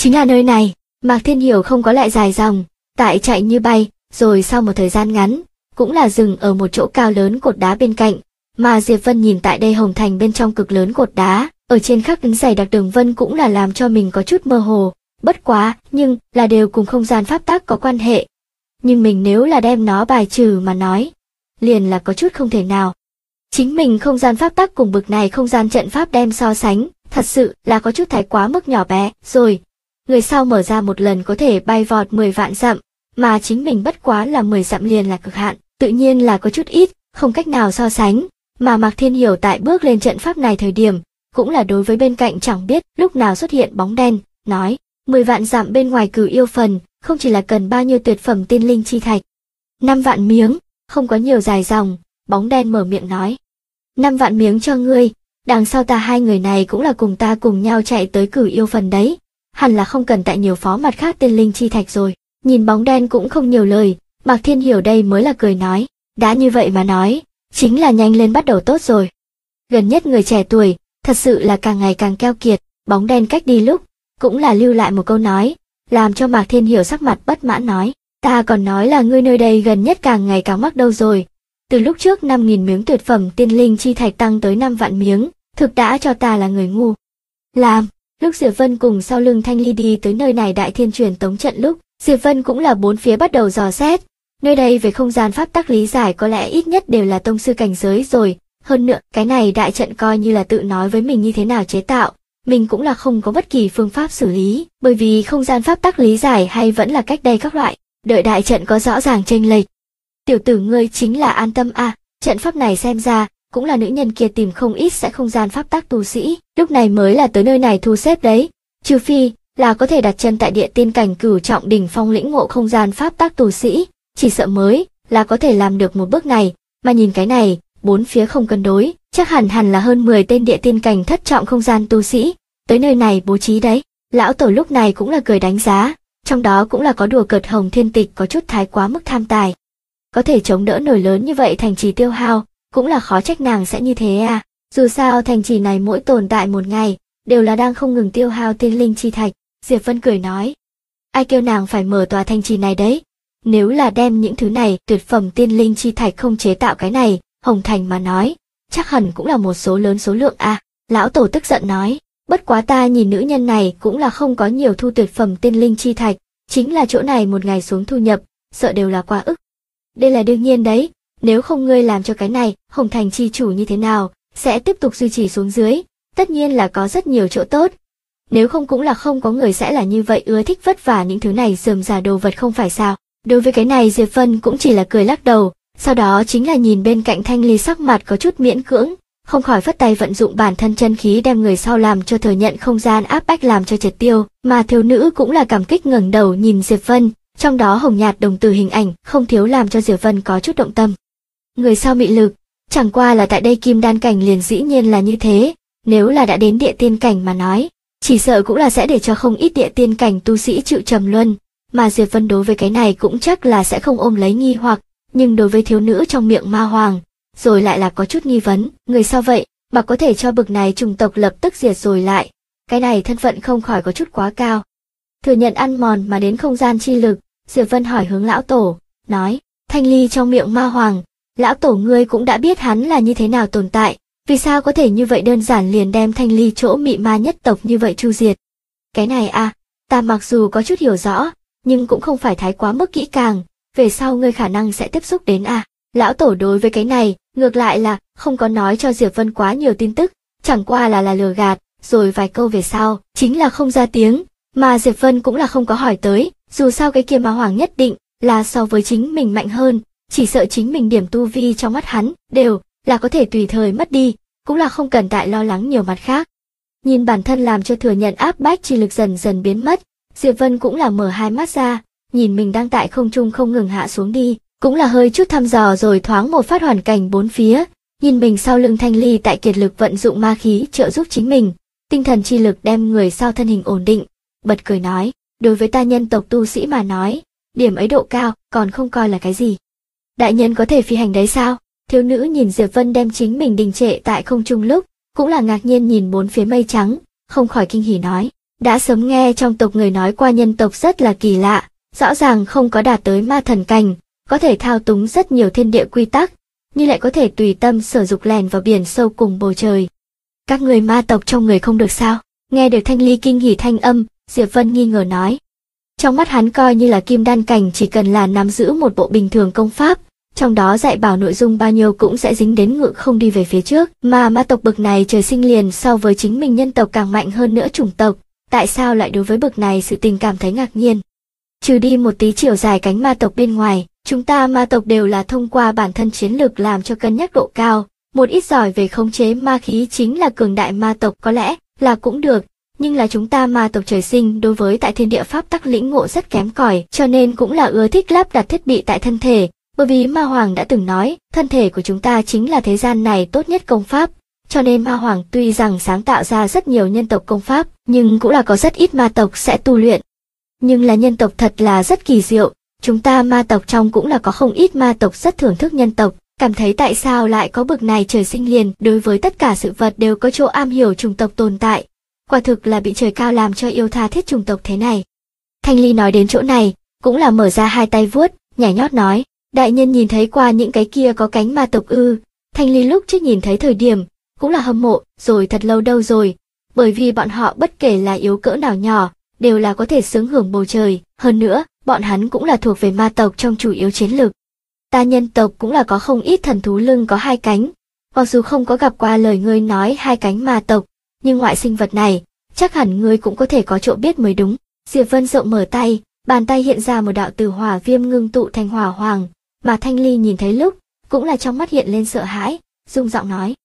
chính là nơi này. Mạc Thiên Hiểu không có lại dài dòng, tại chạy như bay, rồi sau một thời gian ngắn, cũng là dừng ở một chỗ cao lớn cột đá bên cạnh, mà Diệp Vân nhìn tại đây hồng thành bên trong cực lớn cột đá, ở trên khắc dày đặc đường vân cũng là làm cho mình có chút mơ hồ, bất quá, nhưng là đều cùng không gian pháp tắc có quan hệ. Nhưng mình nếu là đem nó bài trừ mà nói, liền là có chút không thể nào. Chính mình không gian pháp tắc cùng bực này không gian trận pháp đem so sánh, thật sự là có chút thái quá mức nhỏ bé, rồi. Người sau mở ra một lần có thể bay vọt 10 vạn dặm, mà chính mình bất quá là 10 dặm liền là cực hạn, tự nhiên là có chút ít, không cách nào so sánh. Mà Mạc Thiên Hiểu tại bước lên trận pháp này thời điểm, cũng là đối với bên cạnh chẳng biết lúc nào xuất hiện bóng đen, nói, 10 vạn dặm bên ngoài Cửu Yêu Phần, không chỉ là cần bao nhiêu tuyệt phẩm tiên linh chi thạch. 5 vạn miếng, không có nhiều dài dòng, bóng đen mở miệng nói. 5 vạn miếng cho ngươi, đằng sau ta hai người này cũng là cùng ta cùng nhau chạy tới Cửu Yêu Phần đấy, hẳn là không cần tại nhiều phó mặt khác tiên linh chi thạch rồi. Nhìn bóng đen cũng không nhiều lời, Mạc Thiên Hiểu đây mới là cười nói, đã như vậy mà nói, chính là nhanh lên bắt đầu tốt rồi. Gần nhất người trẻ tuổi, thật sự là càng ngày càng keo kiệt, bóng đen cách đi lúc, cũng là lưu lại một câu nói, làm cho Mạc Thiên Hiểu sắc mặt bất mãn nói, ta còn nói là ngươi nơi đây gần nhất càng ngày càng mắc đâu rồi. Từ lúc trước 5.000 miếng tuyệt phẩm tiên linh chi thạch tăng tới 5 vạn miếng, thực đã cho ta là người ngu. Làm, lúc Diệp Vân cùng sau lưng Thanh Ly đi tới nơi này đại thiên truyền tống trận lúc, Diệp Vân cũng là bốn phía bắt đầu dò xét. Nơi đây về không gian pháp tắc lý giải có lẽ ít nhất đều là tông sư cảnh giới rồi, hơn nữa cái này đại trận coi như là tự nói với mình như thế nào chế tạo, mình cũng là không có bất kỳ phương pháp xử lý, bởi vì không gian pháp tắc lý giải hay vẫn là cách đây các loại, đợi đại trận có rõ ràng chênh lệch. Tiểu tử ngươi chính là an tâm a, trận pháp này xem ra cũng là nữ nhân kia tìm không ít sẽ không gian pháp tắc tu sĩ, lúc này mới là tới nơi này thu xếp đấy, trừ phi là có thể đặt chân tại địa tiên cảnh cửu trọng đỉnh phong lĩnh ngộ không gian pháp tắc tu sĩ, chỉ sợ mới là có thể làm được một bước này, mà nhìn cái này, bốn phía không cân đối, chắc hẳn là hơn 10 tên địa tiên cảnh thất trọng không gian tu sĩ, tới nơi này bố trí đấy. Lão tổ lúc này cũng là cười đánh giá, trong đó cũng là có đùa cợt Hồng Thiên Tịch có chút thái quá mức tham tài. Có thể chống đỡ nổi lớn như vậy thành trì tiêu hao, cũng là khó trách nàng sẽ như thế à, dù sao thành trì này mỗi tồn tại một ngày, đều là đang không ngừng tiêu hao tiên linh chi thạch. Diệp Vân cười nói, ai kêu nàng phải mở tòa thành trì này đấy, nếu là đem những thứ này tuyệt phẩm tiên linh chi thạch không chế tạo cái này, Hồng Thành mà nói, chắc hẳn cũng là một số lớn số lượng à. Lão tổ tức giận nói, bất quá ta nhìn nữ nhân này cũng là không có nhiều thu tuyệt phẩm tiên linh chi thạch, chính là chỗ này một ngày xuống thu nhập, sợ đều là quá ức. Đây là đương nhiên đấy, nếu không ngươi làm cho cái này, Hồng Thành chi chủ như thế nào, sẽ tiếp tục duy trì xuống dưới, tất nhiên là có rất nhiều chỗ tốt. Nếu không cũng là không có người sẽ là như vậy ưa thích vất vả những thứ này rườm rà đồ vật không phải sao. Đối với cái này Diệp Vân cũng chỉ là cười lắc đầu, sau đó chính là nhìn bên cạnh Thanh Ly sắc mặt có chút miễn cưỡng, không khỏi phất tay vận dụng bản thân chân khí đem người sau làm cho thừa nhận không gian áp bách làm cho triệt tiêu, mà thiếu nữ cũng là cảm kích ngẩng đầu nhìn Diệp Vân, trong đó hồng nhạt đồng tử hình ảnh không thiếu làm cho Diệp Vân có chút động tâm. Người sau mị lực, chẳng qua là tại đây kim đan cảnh liền dĩ nhiên là như thế, nếu là đã đến địa tiên cảnh mà nói, chỉ sợ cũng là sẽ để cho không ít địa tiên cảnh tu sĩ chịu trầm luân, mà Diệp Vân đối với cái này cũng chắc là sẽ không ôm lấy nghi hoặc, nhưng đối với thiếu nữ trong miệng ma hoàng, rồi lại là có chút nghi vấn, người sao vậy, mà có thể cho bực này chủng tộc lập tức diệt rồi lại, cái này thân phận không khỏi có chút quá cao. Thừa nhận ăn mòn mà đến không gian chi lực, Diệp Vân hỏi hướng lão tổ, nói, Thanh Ly trong miệng ma hoàng, lão tổ ngươi cũng đã biết hắn là như thế nào tồn tại, vì sao có thể như vậy đơn giản liền đem Thanh Ly chỗ mị ma nhất tộc như vậy chu diệt. Cái này à, ta mặc dù có chút hiểu rõ, nhưng cũng không phải thái quá mức kỹ càng, về sau ngươi khả năng sẽ tiếp xúc đến à. Lão tổ đối với cái này, ngược lại là không có nói cho Diệp Vân quá nhiều tin tức, chẳng qua là lừa gạt, rồi vài câu về sau, chính là không ra tiếng, mà Diệp Vân cũng là không có hỏi tới, dù sao cái kia ma hoàng nhất định là so với chính mình mạnh hơn, chỉ sợ chính mình điểm tu vi trong mắt hắn đều là có thể tùy thời mất đi, cũng là không cần tại lo lắng nhiều mặt khác. Nhìn bản thân làm cho thừa nhận áp bách chi lực dần dần biến mất, Diệp Vân cũng là mở hai mắt ra, nhìn mình đang tại không trung không ngừng hạ xuống đi, cũng là hơi chút thăm dò rồi thoáng một phát hoàn cảnh bốn phía, nhìn mình sau lưng Thanh Ly tại kiệt lực vận dụng ma khí trợ giúp chính mình, tinh thần chi lực đem người sau thân hình ổn định, bật cười nói, đối với ta nhân tộc tu sĩ mà nói, điểm ấy độ cao còn không coi là cái gì. Đại nhân có thể phi hành đấy sao? Thiếu nữ nhìn Diệp Vân đem chính mình đình trệ tại không trung lúc, cũng là ngạc nhiên nhìn bốn phía mây trắng, không khỏi kinh hỉ nói, đã sớm nghe trong tộc người nói qua nhân tộc rất là kỳ lạ, rõ ràng không có đạt tới ma thần cảnh, có thể thao túng rất nhiều thiên địa quy tắc, nhưng lại có thể tùy tâm sở dục lèn vào biển sâu cùng bầu trời. Các người ma tộc trong người không được sao? Nghe được Thanh Ly kinh hỉ thanh âm, Diệp Vân nghi ngờ nói. Trong mắt hắn coi như là kim đan cảnh chỉ cần là nắm giữ một bộ bình thường công pháp, trong đó dạy bảo nội dung bao nhiêu cũng sẽ dính đến ngự không đi về phía trước, mà ma tộc bực này trời sinh liền so với chính mình nhân tộc càng mạnh hơn nữa chủng tộc, tại sao lại đối với bực này sự tình cảm thấy ngạc nhiên? Trừ đi một tí chiều dài cánh ma tộc bên ngoài, chúng ta ma tộc đều là thông qua bản thân chiến lược làm cho cân nhắc độ cao, một ít giỏi về khống chế ma khí chính là cường đại ma tộc có lẽ là cũng được, nhưng là chúng ta ma tộc trời sinh đối với tại thiên địa pháp tắc lĩnh ngộ rất kém cỏi, cho nên cũng là ưa thích lắp đặt thiết bị tại thân thể, bởi vì ma hoàng đã từng nói, thân thể của chúng ta chính là thế gian này tốt nhất công pháp, cho nên ma hoàng tuy rằng sáng tạo ra rất nhiều nhân tộc công pháp, nhưng cũng là có rất ít ma tộc sẽ tu luyện. Nhưng là nhân tộc thật là rất kỳ diệu, chúng ta ma tộc trong cũng là có không ít ma tộc rất thưởng thức nhân tộc, cảm thấy tại sao lại có bực này trời sinh liền đối với tất cả sự vật đều có chỗ am hiểu chủng tộc tồn tại. Quả thực là bị trời cao làm cho yêu tha thiết chủng tộc thế này. Thanh Ly nói đến chỗ này, cũng là mở ra hai tay vuốt, nhảy nhót nói, đại nhân nhìn thấy qua những cái kia có cánh ma tộc ư? Thanh Ly lúc trước nhìn thấy thời điểm, cũng là hâm mộ, rồi thật lâu đâu rồi, bởi vì bọn họ bất kể là yếu cỡ nào nhỏ, đều là có thể sướng hưởng bầu trời, hơn nữa, bọn hắn cũng là thuộc về ma tộc trong chủ yếu chiến lược. Ta nhân tộc cũng là có không ít thần thú lưng có hai cánh, mặc dù không có gặp qua lời ngươi nói hai cánh ma tộc, nhưng ngoại sinh vật này, chắc hẳn ngươi cũng có thể có chỗ biết mới đúng. Diệp Vân rộng mở tay, bàn tay hiện ra một đạo từ hỏa viêm ngưng tụ thành hỏa hoàng, mà Thanh Ly nhìn thấy lúc, cũng là trong mắt hiện lên sợ hãi, rung giọng nói,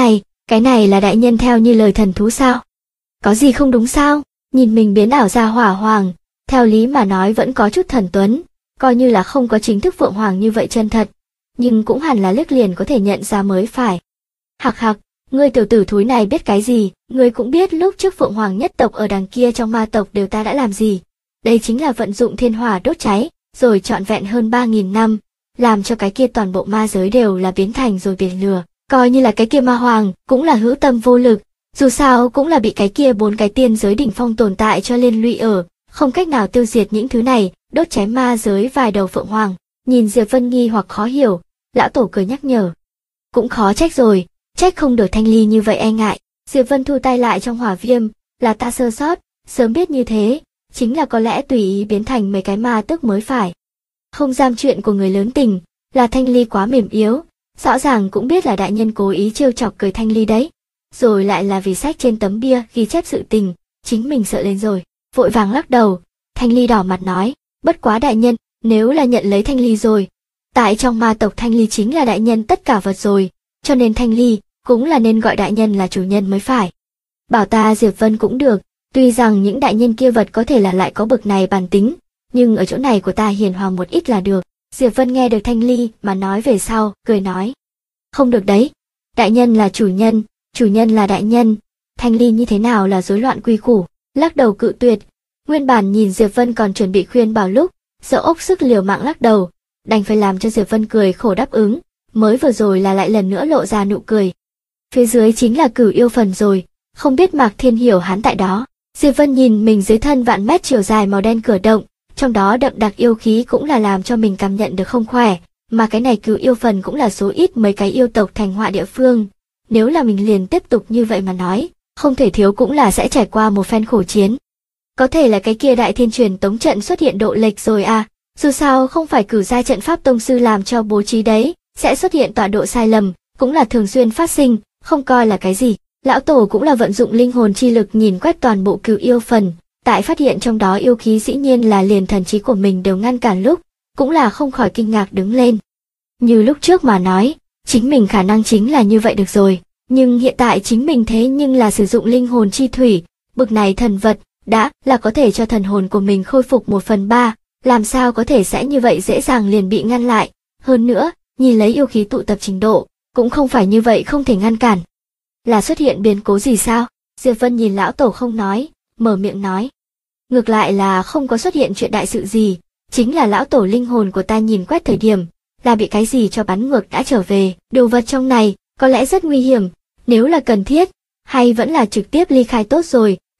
cái này là đại nhân theo như lời thần thú sao? Có gì không đúng sao? Nhìn mình biến ảo ra hỏa hoàng, theo lý mà nói vẫn có chút thần tuấn, coi như là không có chính thức phượng hoàng như vậy chân thật, nhưng cũng hẳn là liếc liền có thể nhận ra mới phải. Hạc hạc, ngươi tiểu tử thúi này biết cái gì, ngươi cũng biết lúc trước phượng hoàng nhất tộc ở đằng kia trong ma tộc đều ta đã làm gì. Đây chính là vận dụng thiên hỏa đốt cháy, rồi trọn vẹn hơn 3.000 năm, làm cho cái kia toàn bộ ma giới đều là biến thành rồi biển lửa, coi như là cái kia ma hoàng, cũng là hữu tâm vô lực, dù sao cũng là bị cái kia 4 cái tiên giới đỉnh phong tồn tại cho liên lụy ở, không cách nào tiêu diệt những thứ này, đốt cháy ma giới vài đầu phượng hoàng. Nhìn Diệp Vân nghi hoặc khó hiểu, lão tổ cười nhắc nhở. Cũng khó trách rồi, trách không được Thanh Ly như vậy e ngại. Diệp Vân thu tay lại trong hỏa viêm, là ta sơ sót, sớm biết như thế, chính là có lẽ tùy ý biến thành mấy cái ma tức mới phải. Không dám chuyện của người lớn tình, là Thanh Ly quá mềm yếu, rõ ràng cũng biết là đại nhân cố ý trêu chọc cười Thanh Ly đấy. Rồi lại là vì sách trên tấm bia ghi chép sự tình, chính mình sợ lên rồi, vội vàng lắc đầu. Thanh Ly đỏ mặt nói, bất quá đại nhân, nếu là nhận lấy Thanh Ly rồi, tại trong ma tộc Thanh Ly chính là đại nhân tất cả vật rồi, cho nên Thanh Ly cũng là nên gọi đại nhân là chủ nhân mới phải. Bảo ta Diệp Vân cũng được, tuy rằng những đại nhân kia vật có thể là lại có bực này bản tính, nhưng ở chỗ này của ta hiền hòa một ít là được. Diệp Vân nghe được Thanh Ly mà nói về sau, cười nói, không được đấy, đại nhân là chủ nhân là đại nhân, Thanh Ly như thế nào là rối loạn quy củ, lắc đầu cự tuyệt. Nguyên bản nhìn Diệp Vân còn chuẩn bị khuyên bảo lúc, sợ ốc sức liều mạng lắc đầu, đành phải làm cho Diệp Vân cười khổ đáp ứng, mới vừa rồi là lại lần nữa lộ ra nụ cười. Phía dưới chính là Cửu Yêu Phần rồi, không biết Mạc Thiên hiểu hắn tại đó. Diệp Vân nhìn mình dưới thân vạn mét chiều dài màu đen cửa động, trong đó đậm đặc yêu khí cũng là làm cho mình cảm nhận được không khỏe, mà cái này Cửu Yêu Phần cũng là số ít mấy cái yêu tộc thành họa địa phương. Nếu là mình liền tiếp tục như vậy mà nói, không thể thiếu cũng là sẽ trải qua một phen khổ chiến. Có thể là cái kia đại thiên truyền tống trận xuất hiện độ lệch rồi à, dù sao không phải cửu giai trận pháp tông sư làm cho bố trí đấy, sẽ xuất hiện tọa độ sai lầm, cũng là thường xuyên phát sinh, không coi là cái gì. Lão tổ cũng là vận dụng linh hồn chi lực nhìn quét toàn bộ Cửu Yêu Phần, tại phát hiện trong đó yêu khí dĩ nhiên là liền thần trí của mình đều ngăn cản lúc, cũng là không khỏi kinh ngạc đứng lên. Như lúc trước mà nói, chính mình khả năng chính là như vậy được rồi, nhưng hiện tại chính mình thế nhưng là sử dụng linh hồn chi thủy, bực này thần vật, đã là có thể cho thần hồn của mình khôi phục 1/3, làm sao có thể sẽ như vậy dễ dàng liền bị ngăn lại, hơn nữa, nhìn lấy yêu khí tụ tập trình độ, cũng không phải như vậy không thể ngăn cản. Là xuất hiện biến cố gì sao? Diệp Vân nhìn lão tổ không nói, mở miệng nói. Ngược lại là không có xuất hiện chuyện đại sự gì, chính là lão tổ linh hồn của ta nhìn quét thời điểm, là bị cái gì cho bắn ngược đã trở về, đồ vật trong này, có lẽ rất nguy hiểm, nếu là cần thiết, hay vẫn là trực tiếp ly khai tốt rồi,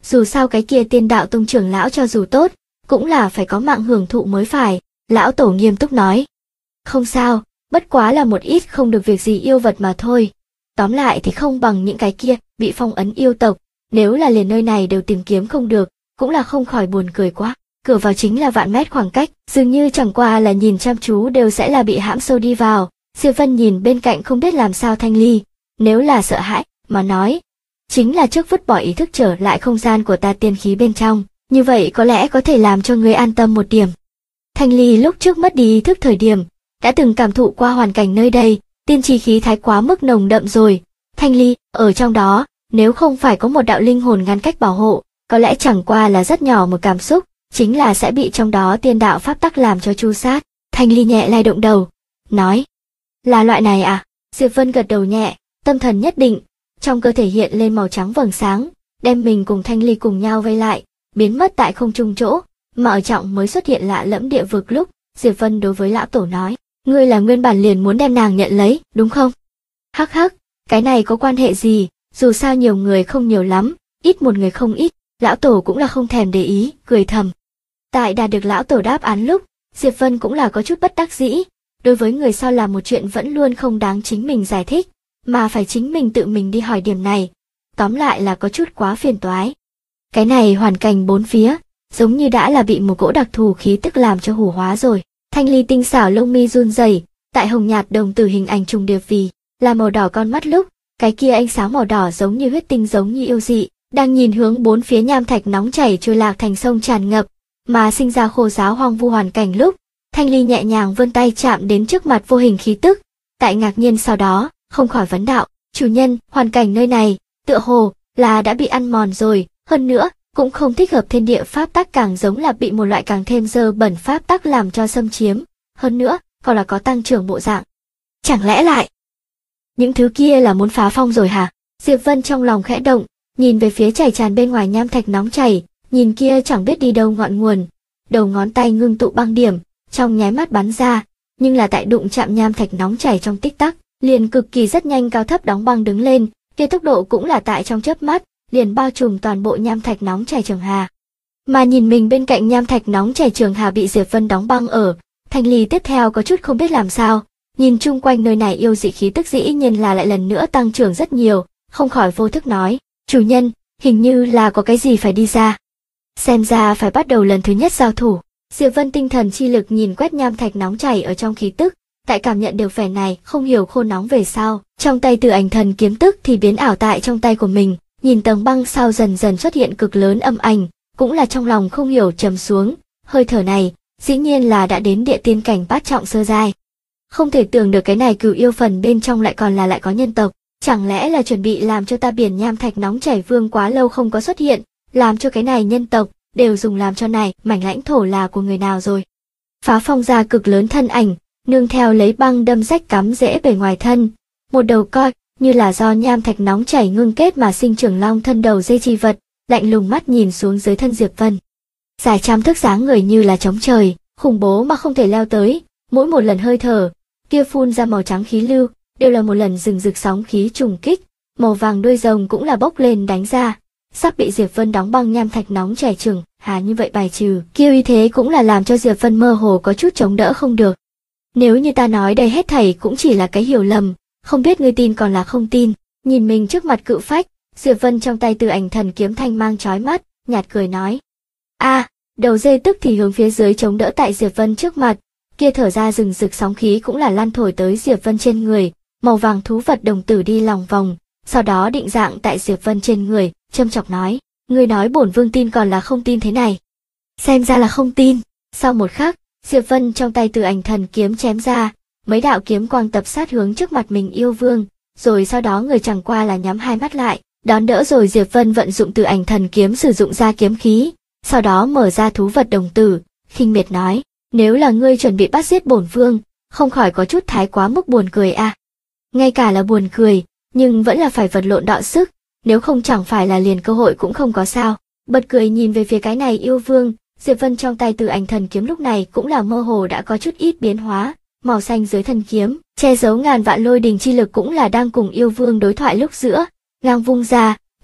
dù sao cái kia Tiên Đạo Tông trưởng lão cho dù tốt, cũng là phải có mạng hưởng thụ mới phải. Lão tổ nghiêm túc nói. Không sao, bất quá là một ít không được việc gì yêu vật mà thôi. Tóm lại thì không bằng những cái kia bị phong ấn yêu tộc, nếu là liền nơi này đều tìm kiếm không được, cũng là không khỏi buồn cười quá. Cửa vào chính là vạn mét khoảng cách, dường như chẳng qua là nhìn chăm chú đều sẽ là bị hãm sâu đi vào. Diệp Vân nhìn bên cạnh không biết làm sao Thanh Ly, nếu là sợ hãi mà nói, chính là trước vứt bỏ ý thức trở lại không gian của ta tiên khí bên trong, như vậy có lẽ có thể làm cho người an tâm một điểm. Thanh Ly lúc trước mất đi ý thức thời điểm, đã từng cảm thụ qua hoàn cảnh nơi đây, tiên chi khí thái quá mức nồng đậm rồi. Thanh Ly, ở trong đó, nếu không phải có một đạo linh hồn ngăn cách bảo hộ, có lẽ chẳng qua là rất nhỏ một cảm xúc, chính là sẽ bị trong đó tiên đạo pháp tắc làm cho chu sát. Thanh Ly nhẹ lay động đầu, nói, là loại này à? Diệp Vân gật đầu nhẹ, tâm thần nhất định, trong cơ thể hiện lên màu trắng vầng sáng, đem mình cùng Thanh Ly cùng nhau vây lại, biến mất tại không trung chỗ, mà ở trọng mới xuất hiện lạ lẫm địa vực lúc, Diệp Vân đối với lão tổ nói, ngươi là nguyên bản liền muốn đem nàng nhận lấy, đúng không? Hắc hắc, cái này có quan hệ gì, dù sao nhiều người không nhiều lắm, ít một người không ít, lão tổ cũng là không thèm để ý, cười thầm. Tại đạt được lão tổ đáp án lúc, Diệp Vân cũng là có chút bất đắc dĩ, đối với người sau làm một chuyện vẫn luôn không đáng chính mình giải thích, mà phải chính mình tự mình đi hỏi điểm này, tóm lại là có chút quá phiền toái. Cái này hoàn cảnh bốn phía, giống như đã là bị một cỗ đặc thù khí tức làm cho hủ hóa rồi. Thanh Ly tinh xảo lông mi run rẩy, tại hồng nhạt đồng tử hình ảnh trùng điệp vì là màu đỏ con mắt lúc, cái kia ánh sáng màu đỏ giống như huyết tinh giống như yêu dị, đang nhìn hướng bốn phía nham thạch nóng chảy trôi lạc thành sông tràn ngập, mà sinh ra khô giáo hoang vu hoàn cảnh lúc, Thanh Ly nhẹ nhàng vươn tay chạm đến trước mặt vô hình khí tức, tại ngạc nhiên sau đó, không khỏi vấn đạo, chủ nhân, hoàn cảnh nơi này, tựa hồ là đã bị ăn mòn rồi, hơn nữa, cũng không thích hợp thiên địa pháp tắc, càng giống là bị một loại càng thêm dơ bẩn pháp tắc làm cho xâm chiếm, hơn nữa, còn là có tăng trưởng bộ dạng. Chẳng lẽ lại, những thứ kia là muốn phá phong rồi hả? Diệp Vân trong lòng khẽ động, nhìn về phía chảy tràn bên ngoài nham thạch nóng chảy, nhìn kia chẳng biết đi đâu ngọn nguồn, đầu ngón tay ngưng tụ băng điểm, trong nháy mắt bắn ra, nhưng là tại đụng chạm nham thạch nóng chảy trong tích tắc, liền cực kỳ rất nhanh cao thấp đóng băng đứng lên, kia tốc độ cũng là tại trong chớp mắt, liền bao trùm toàn bộ nham thạch nóng chảy trường hà. Mà nhìn mình bên cạnh nham thạch nóng chảy trường hà bị Diệp Vân đóng băng ở, Thanh Ly tiếp theo có chút không biết làm sao, nhìn chung quanh nơi này yêu dị khí tức dĩ nhiên là lại lần nữa tăng trưởng rất nhiều, không khỏi vô thức nói, chủ nhân, hình như là có cái gì phải đi ra. Xem ra phải bắt đầu lần thứ nhất giao thủ. Diệp Vân tinh thần chi lực nhìn quét nham thạch nóng chảy ở trong khí tức, tại cảm nhận được vẻ này, không hiểu khô nóng về sau, trong tay Tử Ảnh Thần kiếm tức thì biến ảo tại trong tay của mình, nhìn tầng băng sau dần dần xuất hiện cực lớn âm ảnh, cũng là trong lòng không hiểu trầm xuống, hơi thở này, dĩ nhiên là đã đến địa tiên cảnh bát trọng sơ giai. Không thể tưởng được cái này cửu yêu phần bên trong lại còn là lại có nhân tộc, chẳng lẽ là chuẩn bị làm cho ta biển nham thạch nóng chảy vương quá lâu không có xuất hiện, làm cho cái này nhân tộc đều dùng làm cho này mảnh lãnh thổ là của người nào rồi. Phá phong ra cực lớn thân ảnh, nương theo lấy băng đâm rách cắm rễ bề ngoài thân, một đầu coi như là do nham thạch nóng chảy ngưng kết mà sinh trưởng long thân đầu dây chi vật, lạnh lùng mắt nhìn xuống dưới thân Diệp Vân. Dài trăm thước dáng người như là trống trời, khủng bố mà không thể leo tới, mỗi một lần hơi thở, kia phun ra màu trắng khí lưu, đều là một lần rừng rực sóng khí trùng kích, màu vàng đuôi rồng cũng là bốc lên đánh ra, sắp bị Diệp Vân đóng băng nham thạch nóng chảy trường hà như vậy bài trừ, kia uy thế cũng là làm cho Diệp Vân mơ hồ có chút chống đỡ không được. Nếu như ta nói đây hết thảy cũng chỉ là cái hiểu lầm, không biết ngươi tin còn là không tin. Nhìn mình trước mặt cự phách, Diệp Vân trong tay Tử Ảnh Thần kiếm thanh mang chói mắt, nhạt cười nói. Đầu dê tức thì hướng phía dưới chống đỡ tại Diệp Vân trước mặt, kia thở ra rừng rực sóng khí cũng là lan thổi tới Diệp Vân trên người, màu vàng thú vật đồng tử đi lòng vòng, sau đó định dạng tại Diệp Vân trên người, châm chọc nói, ngươi nói bổn vương tin còn là không tin thế này. Xem ra là không tin. Sau một khắc, Diệp Vân trong tay Tử Ảnh Thần kiếm chém ra, mấy đạo kiếm quang tập sát hướng trước mặt mình yêu vương, rồi sau đó người chẳng qua là nhắm hai mắt lại, đón đỡ rồi Diệp Vân vận dụng Tử Ảnh Thần kiếm sử dụng ra kiếm khí, sau đó mở ra thú vật đồng tử, khinh miệt nói, nếu là ngươi chuẩn bị bắt giết bổn vương, không khỏi có chút thái quá mức buồn cười à. Ngay cả là buồn cười, nhưng vẫn là phải vật lộn đọ sức, nếu không chẳng phải là liền cơ hội cũng không có sao. Bật cười nhìn về phía cái này yêu vương, Diệp Vân trong tay Tử Ảnh Thần kiếm lúc này cũng là mơ hồ đã có chút ít biến hóa, màu xanh dưới thân kiếm, che giấu ngàn vạn lôi đình chi lực cũng là đang cùng yêu vương đối thoại lúc giữa, ngang vung ra,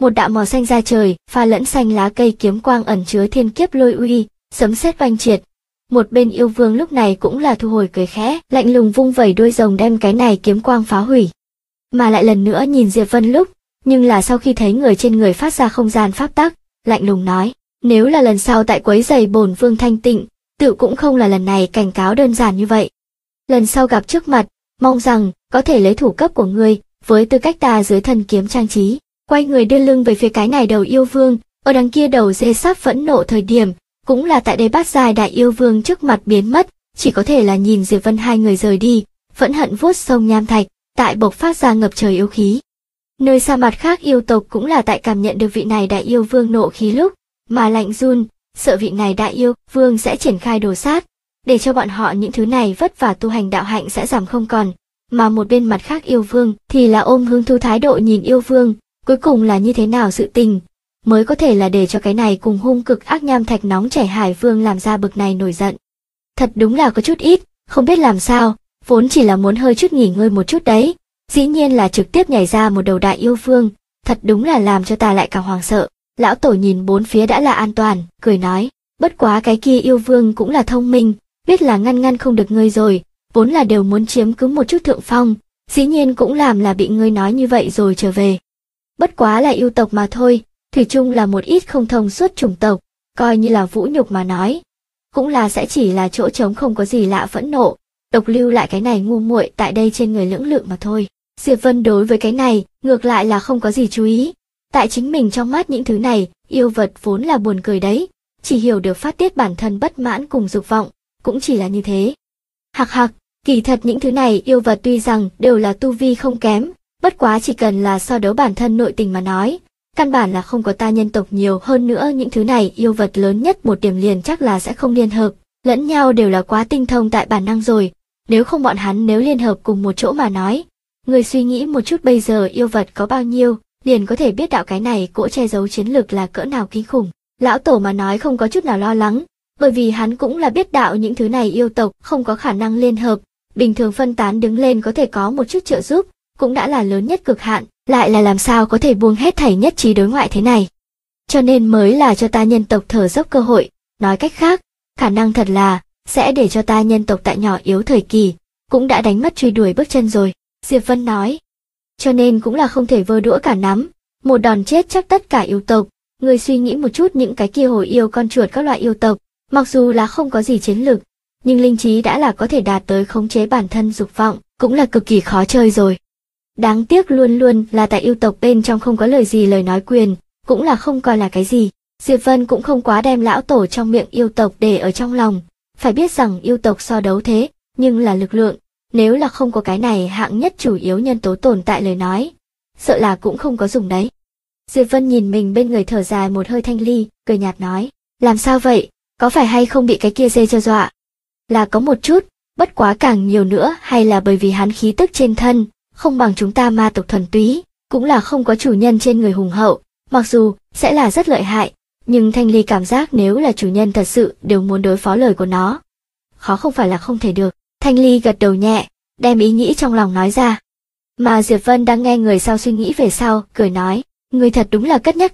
một đạo màu xanh da trời, pha lẫn xanh lá cây kiếm quang ẩn chứa thiên kiếp lôi uy, sấm sét oanh triệt. Một bên yêu vương lúc này cũng là thu hồi cười khẽ, lạnh lùng vung vẩy đuôi rồng đem cái này kiếm quang phá hủy. Mà lại lần nữa nhìn Diệp Vân lúc, nhưng là sau khi thấy người trên người phát ra không gian pháp tắc, lạnh lùng nói, nếu là lần sau tại quấy giày bổn vương thanh tịnh, tự cũng không là lần này cảnh cáo đơn giản như vậy. Lần sau gặp trước mặt, mong rằng có thể lấy thủ cấp của ngươi, với tư cách ta dưới thân kiếm trang trí. Quay người đưa lưng về phía cái này đầu yêu vương, ở đằng kia đầu dê sắp phẫn nộ thời điểm, cũng là tại đây bát giai đại yêu vương trước mặt biến mất, chỉ có thể là nhìn Diệp Vân hai người rời đi, phẫn hận vuốt sông nham thạch, tại bộc phát ra ngập trời yêu khí. Nơi xa mặt khác yêu tộc cũng là tại cảm nhận được vị này đại yêu vương nộ khí lúc, mà lạnh run, sợ vị này đại yêu vương sẽ triển khai đồ sát, để cho bọn họ những thứ này vất vả tu hành đạo hạnh sẽ giảm không còn, mà một bên mặt khác yêu vương thì là ôm hứng thú thái độ nhìn yêu vương, cuối cùng là như thế nào sự tình, mới có thể là để cho cái này cùng hung cực ác nham thạch nóng chảy hải vương làm ra bực này nổi giận. Thật đúng là có chút ít, không biết làm sao, vốn chỉ là muốn hơi chút nghỉ ngơi một chút đấy, dĩ nhiên là trực tiếp nhảy ra một đầu đại yêu vương, thật đúng là làm cho ta lại càng hoảng sợ. Lão tổ nhìn bốn phía đã là an toàn, cười nói, bất quá cái kia yêu vương cũng là thông minh, biết là ngăn không được ngươi rồi, vốn là đều muốn chiếm cứ một chút thượng phong, dĩ nhiên cũng làm là bị ngươi nói như vậy rồi trở về. Bất quá là yêu tộc mà thôi, thủy chung là một ít không thông suốt chủng tộc, coi như là vũ nhục mà nói, cũng là sẽ chỉ là chỗ trống không có gì lạ phẫn nộ, độc lưu lại cái này ngu muội tại đây trên người lưỡng lự mà thôi. Diệp Vân đối với cái này, ngược lại là không có gì chú ý. Tại chính mình trong mắt những thứ này, yêu vật vốn là buồn cười đấy, chỉ hiểu được phát tiết bản thân bất mãn cùng dục vọng, cũng chỉ là như thế. Hạc hạc, kỳ thật những thứ này yêu vật tuy rằng đều là tu vi không kém, bất quá chỉ cần là so đấu bản thân nội tình mà nói, căn bản là không có ta nhân tộc nhiều, hơn nữa những thứ này yêu vật lớn nhất một điểm liền chắc là sẽ không liên hợp, lẫn nhau đều là quá tinh thông tại bản năng rồi, nếu không bọn hắn nếu liên hợp cùng một chỗ mà nói. Người suy nghĩ một chút bây giờ yêu vật có bao nhiêu, liền có thể biết đạo cái này cỗ che giấu chiến lược là cỡ nào kinh khủng. Lão tổ mà nói không có chút nào lo lắng, bởi vì hắn cũng là biết đạo những thứ này yêu tộc không có khả năng liên hợp, bình thường phân tán đứng lên có thể có một chút trợ giúp, cũng đã là lớn nhất cực hạn, lại là làm sao có thể buông hết thảy nhất trí đối ngoại thế này. Cho nên mới là cho ta nhân tộc thở dốc cơ hội, nói cách khác, khả năng thật là sẽ để cho ta nhân tộc tại nhỏ yếu thời kỳ, cũng đã đánh mất truy đuổi bước chân rồi. Diệp Vân nói, cho nên cũng là không thể vơ đũa cả nắm, một đòn chết chắc tất cả yêu tộc. Người suy nghĩ một chút những cái kia hồi yêu con chuột các loại yêu tộc, mặc dù là không có gì chiến lực, nhưng linh trí đã là có thể đạt tới khống chế bản thân dục vọng, cũng là cực kỳ khó chơi rồi. Đáng tiếc luôn luôn là tại yêu tộc bên trong không có lời gì lời nói quyền, cũng là không coi là cái gì. Diệp Vân cũng không quá đem lão tổ trong miệng yêu tộc để ở trong lòng, phải biết rằng yêu tộc so đấu thế, nhưng là lực lượng, nếu là không có cái này hạng nhất chủ yếu nhân tố tồn tại lời nói, sợ là cũng không có dùng đấy. Diệp Vân nhìn mình bên người thở dài một hơi Thanh Ly, cười nhạt nói, làm sao vậy, có phải hay không bị cái kia dê cho dọa? Là có một chút, bất quá càng nhiều nữa hay là bởi vì hắn khí tức trên thân, không bằng chúng ta ma tộc thuần túy, cũng là không có chủ nhân trên người hùng hậu, mặc dù sẽ là rất lợi hại, nhưng Thanh Ly cảm giác nếu là chủ nhân thật sự đều muốn đối phó lời của nó, khó không phải là không thể được. Thanh Ly gật đầu nhẹ, đem ý nghĩ trong lòng nói ra. Mà Diệp Vân đang nghe người sau suy nghĩ về sau, cười nói, ngươi thật đúng là cất nhắc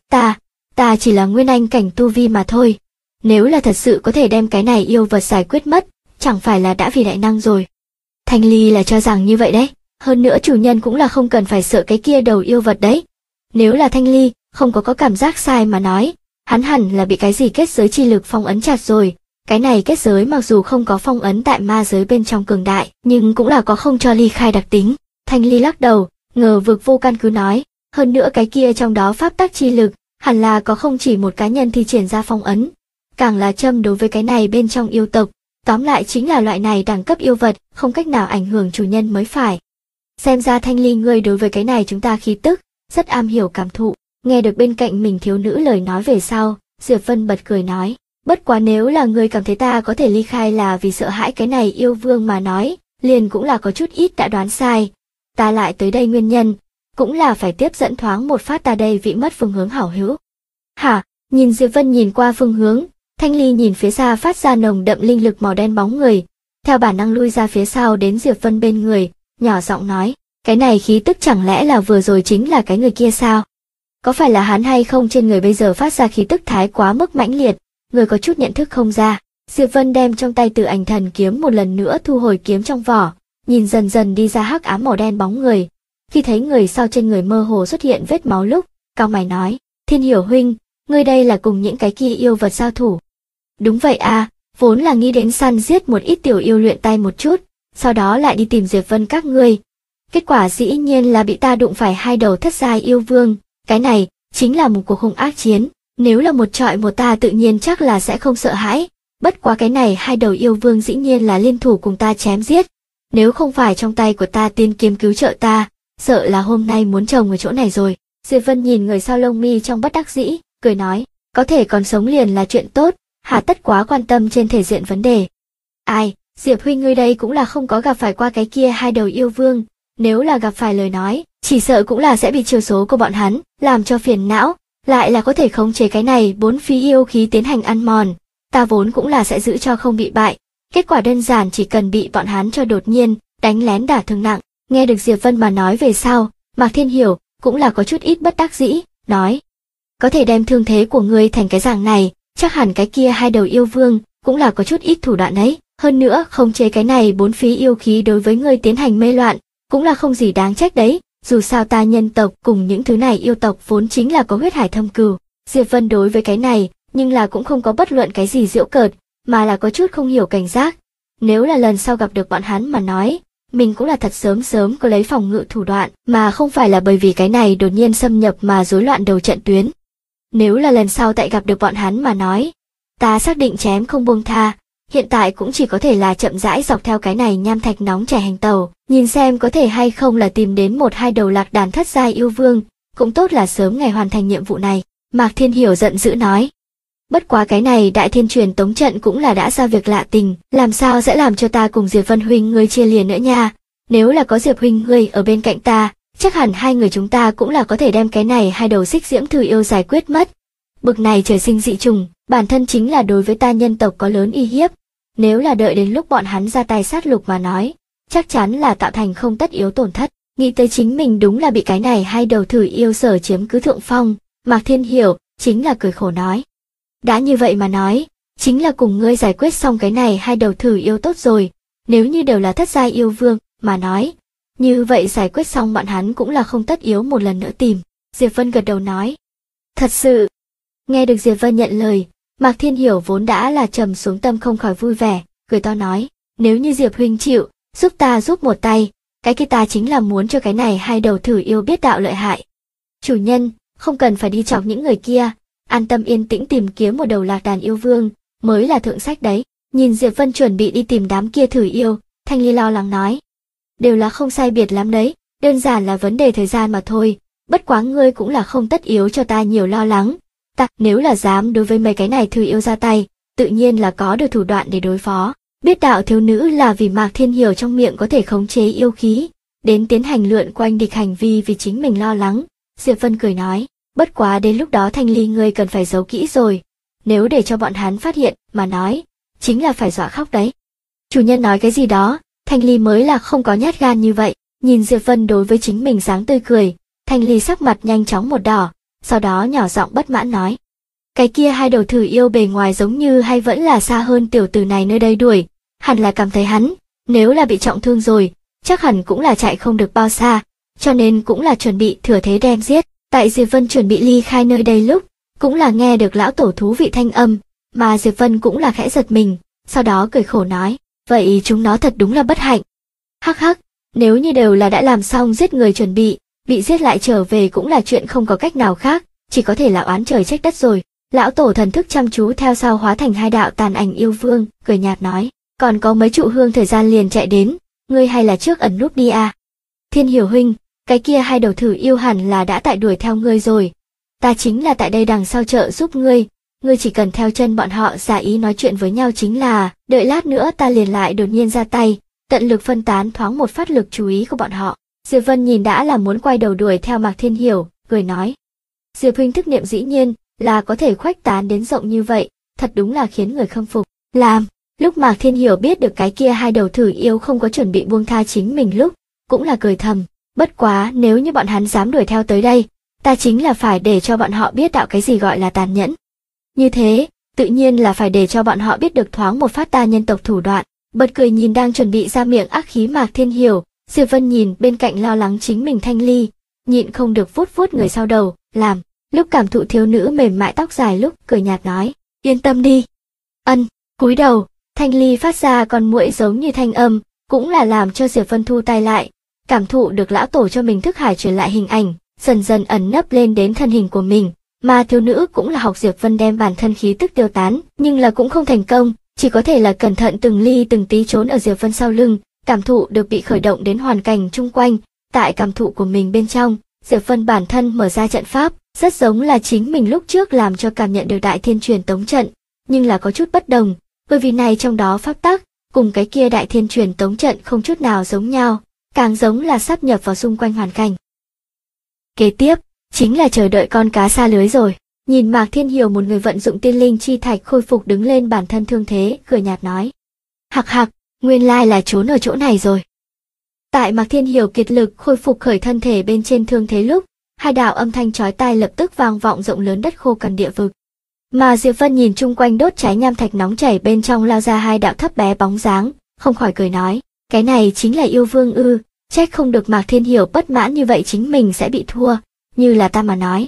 ta chỉ là nguyên anh cảnh tu vi mà thôi. Nếu là thật sự có thể đem cái này yêu vật giải quyết mất, chẳng phải là đã vì đại năng rồi. Thanh Ly là cho rằng như vậy đấy, hơn nữa chủ nhân cũng là không cần phải sợ cái kia đầu yêu vật đấy. Nếu là Thanh Ly không có cảm giác sai mà nói, hắn hẳn là bị cái gì kết giới chi lực phong ấn chặt rồi. Cái này kết giới mặc dù không có phong ấn tại ma giới bên trong cường đại, nhưng cũng là có không cho ly khai đặc tính. Thanh Ly lắc đầu, ngờ vực vô căn cứ nói, hơn nữa cái kia trong đó pháp tắc chi lực, hẳn là có không chỉ một cá nhân thi triển ra phong ấn, càng là châm đối với cái này bên trong yêu tộc, tóm lại chính là loại này đẳng cấp yêu vật, không cách nào ảnh hưởng chủ nhân mới phải. Xem ra Thanh Ly ngươi đối với cái này chúng ta khí tức, rất am hiểu cảm thụ. Nghe được bên cạnh mình thiếu nữ lời nói về sau, Diệp Vân bật cười nói, bất quá nếu là ngươi cảm thấy ta có thể ly khai là vì sợ hãi cái này yêu vương mà nói, liền cũng là có chút ít đã đoán sai. Ta lại tới đây nguyên nhân, cũng là phải tiếp dẫn thoáng một phát ta đây vị mất phương hướng hảo hữu. Hả, nhìn Diệp Vân nhìn qua phương hướng, Thanh Ly nhìn phía xa phát ra nồng đậm linh lực màu đen bóng người, theo bản năng lui ra phía sau đến Diệp Vân bên người, nhỏ giọng nói, cái này khí tức chẳng lẽ là vừa rồi chính là cái người kia sao? Có phải là hắn hay không trên người bây giờ phát ra khí tức thái quá mức mãnh liệt, người có chút nhận thức không ra. Diệp Vân đem trong tay Tử Ảnh Thần kiếm một lần nữa thu hồi kiếm trong vỏ, nhìn dần dần đi ra hắc ám màu đen bóng người. Khi thấy người sau trên người mơ hồ xuất hiện vết máu lúc, cau mày nói, Thiên Hiểu huynh, ngươi đây là cùng những cái kia yêu vật giao thủ. Đúng vậy à, vốn là nghĩ đến săn giết một ít tiểu yêu luyện tay một chút, sau đó lại đi tìm Diệp Vân các ngươi. Kết quả dĩ nhiên là bị ta đụng phải hai đầu thất giai yêu vương, cái này chính là một cuộc hung ác chiến, nếu là một trọi một ta tự nhiên chắc là sẽ không sợ hãi, bất quá cái này hai đầu yêu vương dĩ nhiên là liên thủ cùng ta chém giết, nếu không phải trong tay của ta tiên kiếm cứu trợ ta, sợ là hôm nay muốn chồng ở chỗ này rồi. Diệp Vân nhìn người sau lông mi trong bất đắc dĩ, cười nói, có thể còn sống liền là chuyện tốt, hà tất quá quan tâm trên thể diện vấn đề. Ai, Diệp huynh ngươi đây cũng là không có gặp phải qua cái kia hai đầu yêu vương, nếu là gặp phải lời nói, chỉ sợ cũng là sẽ bị chiêu số của bọn hắn, làm cho phiền não, lại là có thể khống chế cái này bốn phí yêu khí tiến hành ăn mòn, ta vốn cũng là sẽ giữ cho không bị bại, kết quả đơn giản chỉ cần bị bọn hắn cho đột nhiên, đánh lén đả thương nặng. Nghe được Diệp Vân mà nói về sau, Mạc Thiên Hiểu cũng là có chút ít bất đắc dĩ, nói, có thể đem thương thế của ngươi thành cái dạng này, chắc hẳn cái kia hai đầu yêu vương cũng là có chút ít thủ đoạn ấy, hơn nữa khống chế cái này bốn phí yêu khí đối với ngươi tiến hành mê loạn, cũng là không gì đáng trách đấy, dù sao ta nhân tộc cùng những thứ này yêu tộc vốn chính là có huyết hải thâm cừu. Diệp Vân đối với cái này, nhưng là cũng không có bất luận cái gì giễu cợt, mà là có chút không hiểu cảnh giác. Nếu là lần sau gặp được bọn hắn mà nói, mình cũng là thật sớm có lấy phòng ngự thủ đoạn, mà không phải là bởi vì cái này đột nhiên xâm nhập mà rối loạn đầu trận tuyến. Nếu là lần sau tại gặp được bọn hắn mà nói, ta xác định chém không buông tha, hiện tại cũng chỉ có thể là chậm rãi dọc theo cái này nham thạch nóng chảy hành tàu, nhìn xem có thể hay không là tìm đến một hai đầu lạc đàn thất giai yêu vương, cũng tốt là sớm ngày hoàn thành nhiệm vụ này. Mạc Thiên Hiểu giận dữ nói. Bất quá cái này Đại Thiên Truyền Tống trận cũng là đã ra việc lạ tình, làm sao sẽ làm cho ta cùng Diệp Vân huynh ngươi chia liền nữa nha, nếu là có Diệp huynh ngươi ở bên cạnh ta, chắc hẳn hai người chúng ta cũng là có thể đem cái này hai đầu xích diễm thử yêu giải quyết mất. Bực này trời sinh dị trùng, bản thân chính là đối với ta nhân tộc có lớn uy hiếp, nếu là đợi đến lúc bọn hắn ra tay sát lục mà nói, chắc chắn là tạo thành không tất yếu tổn thất. Nghĩ tới chính mình đúng là bị cái này hai đầu thử yêu sở chiếm cứ thượng phong, Mạc Thiên Hiểu chính là cười khổ nói. Đã như vậy mà nói, chính là cùng ngươi giải quyết xong cái này hai đầu thử yêu tốt rồi, nếu như đều là thất giai yêu vương mà nói, như vậy giải quyết xong bọn hắn cũng là không tất yếu một lần nữa tìm. Diệp Vân gật đầu nói. Thật sự. Nghe được Diệp Vân nhận lời, Mạc Thiên Hiểu vốn đã là trầm xuống tâm không khỏi vui vẻ, cười to nói, nếu như Diệp huynh chịu, giúp ta giúp một tay, cái kia ta chính là muốn cho cái này hai đầu thử yêu biết đạo lợi hại. Chủ nhân, không cần phải đi chọc những người kia, an tâm yên tĩnh tìm kiếm một đầu lạc đàn yêu vương, mới là thượng sách đấy. Nhìn Diệp Vân chuẩn bị đi tìm đám kia thử yêu, Thanh Ly lo lắng nói. Đều là không sai biệt lắm đấy, đơn giản là vấn đề thời gian mà thôi, bất quá ngươi cũng là không tất yếu cho ta nhiều lo lắng. Ta, nếu là dám đối với mấy cái này thử yêu ra tay, tự nhiên là có được thủ đoạn để đối phó. Biết đạo thiếu nữ là vì Mạc Thiên Hiểu trong miệng có thể khống chế yêu khí, đến tiến hành lượn quanh địch hành vi vì chính mình lo lắng. Diệp Vân cười nói, bất quá đến lúc đó Thanh Ly ngươi cần phải giấu kỹ rồi, nếu để cho bọn hắn phát hiện mà nói, chính là phải dọa khóc đấy. Chủ nhân nói cái gì đó, Thanh Ly mới là không có nhát gan như vậy. Nhìn Diệp Vân đối với chính mình dáng tươi cười, Thanh Ly sắc mặt nhanh chóng một đỏ, sau đó nhỏ giọng bất mãn nói. Cái kia hai đầu thử yêu bề ngoài giống như hay vẫn là xa hơn tiểu tử này nơi đây đuổi, hẳn là cảm thấy hắn, nếu là bị trọng thương rồi, chắc hẳn cũng là chạy không được bao xa, cho nên cũng là chuẩn bị thừa thế đem giết. Tại Diệp Vân chuẩn bị ly khai nơi đây lúc, cũng là nghe được lão tổ thú vị thanh âm, mà Diệp Vân cũng là khẽ giật mình, sau đó cười khổ nói, vậy chúng nó thật đúng là bất hạnh. Hắc hắc, nếu như đều là đã làm xong giết người chuẩn bị, bị giết lại trở về cũng là chuyện không có cách nào khác, chỉ có thể là oán trời trách đất rồi. Lão tổ thần thức chăm chú theo sau hóa thành hai đạo tàn ảnh yêu vương, cười nhạt nói, còn có mấy trụ hương thời gian liền chạy đến, ngươi hay là trước ẩn núp đi à. Thiên Hiểu huynh, cái kia hai đầu thử yêu hẳn là đã tại đuổi theo ngươi rồi, ta chính là tại đây đằng sau trợ giúp ngươi chỉ cần theo chân bọn họ giả ý nói chuyện với nhau chính là, đợi lát nữa ta liền lại đột nhiên ra tay, tận lực phân tán thoáng một phát lực chú ý của bọn họ. Diệp Vân nhìn đã là muốn quay đầu đuổi theo Mạc Thiên Hiểu, cười nói, Diệp huynh thức niệm dĩ nhiên là có thể khuếch tán đến rộng như vậy, thật đúng là khiến người khâm phục. Làm, lúc Mạc Thiên Hiểu biết được cái kia hai đầu thử yêu không có chuẩn bị buông tha chính mình lúc, cũng là cười thầm, bất quá nếu như bọn hắn dám đuổi theo tới đây, ta chính là phải để cho bọn họ biết đạo cái gì gọi là tàn nhẫn. Như thế, tự nhiên là phải để cho bọn họ biết được thoáng một phát ta nhân tộc thủ đoạn. Bật cười nhìn đang chuẩn bị ra miệng ác khí Mạc Thiên Hiểu, Diệp Vân nhìn bên cạnh lo lắng chính mình Thanh Ly, nhịn không được vuốt vuốt người sau đầu, làm lúc cảm thụ thiếu nữ mềm mại tóc dài lúc cười nhạt nói, yên tâm đi. Cúi đầu, Thanh Ly phát ra con muỗi giống như thanh âm, cũng là làm cho Diệp Vân thu tay lại, cảm thụ được lão tổ cho mình thức hải truyền lại hình ảnh, dần dần ẩn nấp lên đến thân hình của mình, mà thiếu nữ cũng là học Diệp Vân đem bản thân khí tức tiêu tán, nhưng là cũng không thành công, chỉ có thể là cẩn thận từng ly từng tí trốn ở Diệp Vân sau lưng, cảm thụ được bị khởi động đến hoàn cảnh chung quanh, tại cảm thụ của mình bên trong, Diệp Vân bản thân mở ra trận pháp, rất giống là chính mình lúc trước làm cho cảm nhận được Đại Thiên Truyền Tống trận, nhưng là có chút bất đồng, bởi vì này trong đó pháp tắc cùng cái kia Đại Thiên Truyền Tống trận không chút nào giống nhau, càng giống là sáp nhập vào xung quanh hoàn cảnh. Kế tiếp, chính là chờ đợi con cá xa lưới rồi. Nhìn Mạc Thiên Hiểu một người vận dụng tiên linh chi thạch khôi phục đứng lên bản thân thương thế, cười nhạt nói. Hạc hạc, nguyên lai là trốn ở chỗ này rồi. Tại Mạc Thiên Hiểu kiệt lực khôi phục khởi thân thể bên trên thương thế lúc, hai đạo âm thanh chói tai lập tức vang vọng rộng lớn đất khô cằn địa vực. Mà Diệp Vân nhìn chung quanh đốt cháy nham thạch nóng chảy bên trong lao ra hai đạo thấp bé bóng dáng, không khỏi cười nói, cái này chính là yêu vương ư, trách không được Mạc Thiên Hiểu bất mãn như vậy chính mình sẽ bị thua, như là ta mà nói.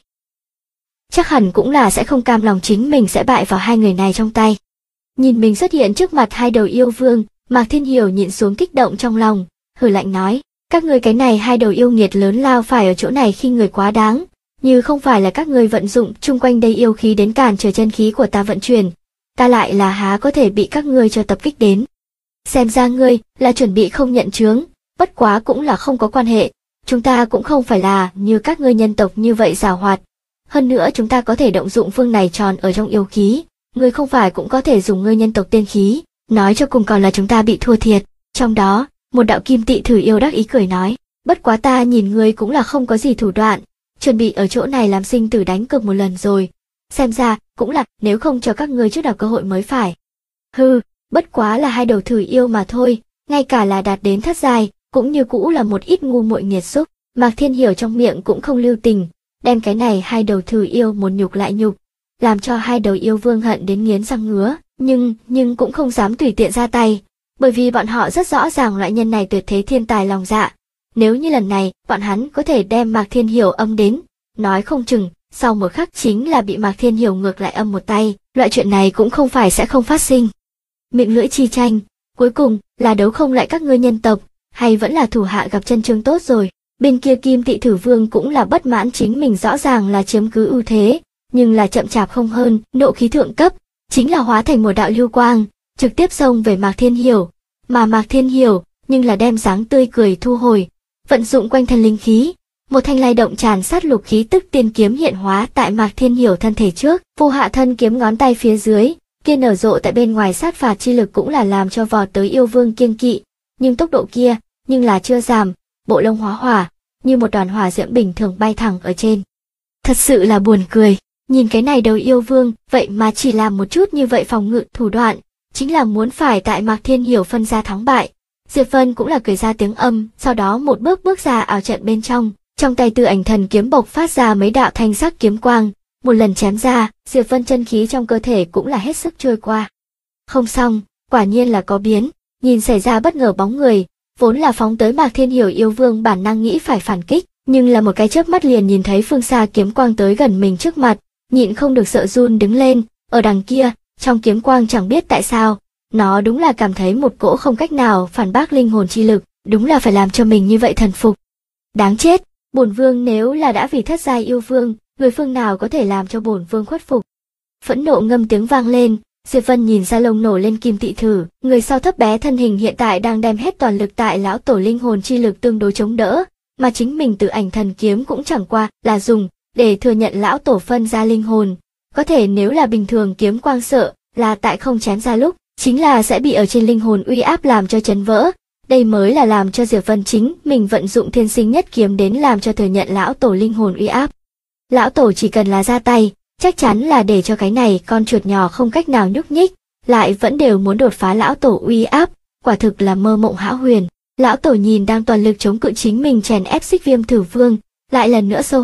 Chắc hẳn cũng là sẽ không cam lòng chính mình sẽ bại vào hai người này trong tay. Nhìn mình xuất hiện trước mặt hai đầu yêu vương, Mạc Thiên Hiểu nhịn xuống kích động trong lòng, hừ lạnh nói, các ngươi cái này hai đầu yêu nghiệt lớn lao phải ở chỗ này khi người quá đáng, như không phải là các ngươi vận dụng chung quanh đây yêu khí đến cản trở chân khí của ta vận chuyển, ta lại là há có thể bị các ngươi cho tập kích đến. Xem ra ngươi là chuẩn bị không nhận chướng, bất quá cũng là không có quan hệ, chúng ta cũng không phải là như các ngươi nhân tộc như vậy giàu hoạt. Hơn nữa chúng ta có thể động dụng phương này tròn ở trong yêu khí, ngươi không phải cũng có thể dùng ngươi nhân tộc tiên khí, nói cho cùng còn là chúng ta bị thua thiệt. Trong đó, một đạo kim tị thử yêu đắc ý cười nói, bất quá ta nhìn ngươi cũng là không có gì thủ đoạn, chuẩn bị ở chỗ này làm sinh tử đánh cược một lần rồi, xem ra cũng là nếu không cho các ngươi trước đào cơ hội mới phải. Hừ, bất quá là hai đầu thử yêu mà thôi, ngay cả là đạt đến thất giai, cũng như cũ là một ít ngu muội nghiệt xúc. Mạc Thiên Hiểu trong miệng cũng không lưu tình, đem cái này hai đầu thử yêu một nhục lại nhục, làm cho hai đầu yêu vương hận đến nghiến răng ngứa, nhưng cũng không dám tùy tiện ra tay, bởi vì bọn họ rất rõ ràng loại nhân này tuyệt thế thiên tài lòng dạ. Nếu như lần này bọn hắn có thể đem Mạc Thiên Hiểu âm đến, nói không chừng sau một khắc chính là bị Mạc Thiên Hiểu ngược lại âm một tay, loại chuyện này cũng không phải sẽ không phát sinh. Miệng lưỡi chi tranh, cuối cùng là đấu không lại các ngươi nhân tộc, hay vẫn là thủ hạ gặp chân chương tốt rồi. Bên kia Kim Tị Thử Vương cũng là bất mãn chính mình rõ ràng là chiếm cứ ưu thế, nhưng là chậm chạp không hơn, nộ khí thượng cấp, chính là hóa thành một đạo lưu quang, trực tiếp xông về Mạc Thiên Hiểu, mà Mạc Thiên Hiểu nhưng là đem dáng tươi cười thu hồi, vận dụng quanh thân linh khí, một thanh lay động tràn sát lục khí tức tiên kiếm hiện hóa tại Mạc Thiên Hiểu thân thể trước, vô hạ thân kiếm ngón tay phía dưới, kia nở rộ tại bên ngoài sát phạt chi lực cũng là làm cho vọt tới yêu vương kiêng kỵ, nhưng tốc độ kia, nhưng là chưa giảm, bộ lông hóa hỏa, như một đoàn hỏa diễm bình thường bay thẳng ở trên. Thật sự là buồn cười, nhìn cái này đầu yêu vương, vậy mà chỉ làm một chút như vậy phòng ngự thủ đoạn, chính là muốn phải tại Mạc Thiên Hiểu phân ra thắng bại. Diệp Vân cũng là cười ra tiếng âm, sau đó một bước ra ảo trận bên trong tay Tư Ảnh Thần kiếm bộc phát ra mấy đạo thanh sắc kiếm quang, một lần chém ra, Diệp Vân chân khí trong cơ thể cũng là hết sức trôi qua. Không xong, quả nhiên là có biến, nhìn xảy ra bất ngờ bóng người, vốn là phóng tới Mạc Thiên Hiểu yêu vương bản năng nghĩ phải phản kích, nhưng là một cái chớp mắt liền nhìn thấy phương xa kiếm quang tới gần mình trước mặt, nhịn không được sợ run đứng lên, ở đằng kia, trong kiếm quang chẳng biết tại sao, nó đúng là cảm thấy một cỗ không cách nào phản bác linh hồn chi lực, đúng là phải làm cho mình như vậy thần phục. Đáng chết, bổn vương nếu là đã vì thất giai yêu vương, người phương nào có thể làm cho bổn vương khuất phục. Phẫn nộ ngâm tiếng vang lên, Diệp Vân nhìn ra lông nổ lên Kim Tị Thử, người sau thấp bé thân hình hiện tại đang đem hết toàn lực tại lão tổ linh hồn chi lực tương đối chống đỡ, mà chính mình Tự Ảnh Thần kiếm cũng chẳng qua là dùng để thừa nhận lão tổ phân ra linh hồn, có thể nếu là bình thường kiếm quang sợ là tại không chém ra lúc, chính là sẽ bị ở trên linh hồn uy áp làm cho chấn vỡ. Đây mới là làm cho Diệp Vân chính mình vận dụng thiên sinh nhất kiếm đến làm cho thừa nhận lão tổ linh hồn uy áp. Lão tổ chỉ cần là ra tay, chắc chắn là để cho cái này con chuột nhỏ không cách nào nhúc nhích, lại vẫn đều muốn đột phá lão tổ uy áp, quả thực là mơ mộng hão huyền. Lão tổ nhìn đang toàn lực chống cự chính mình chèn ép Xích Viêm Thử Vương, lại lần nữa sâu hơn,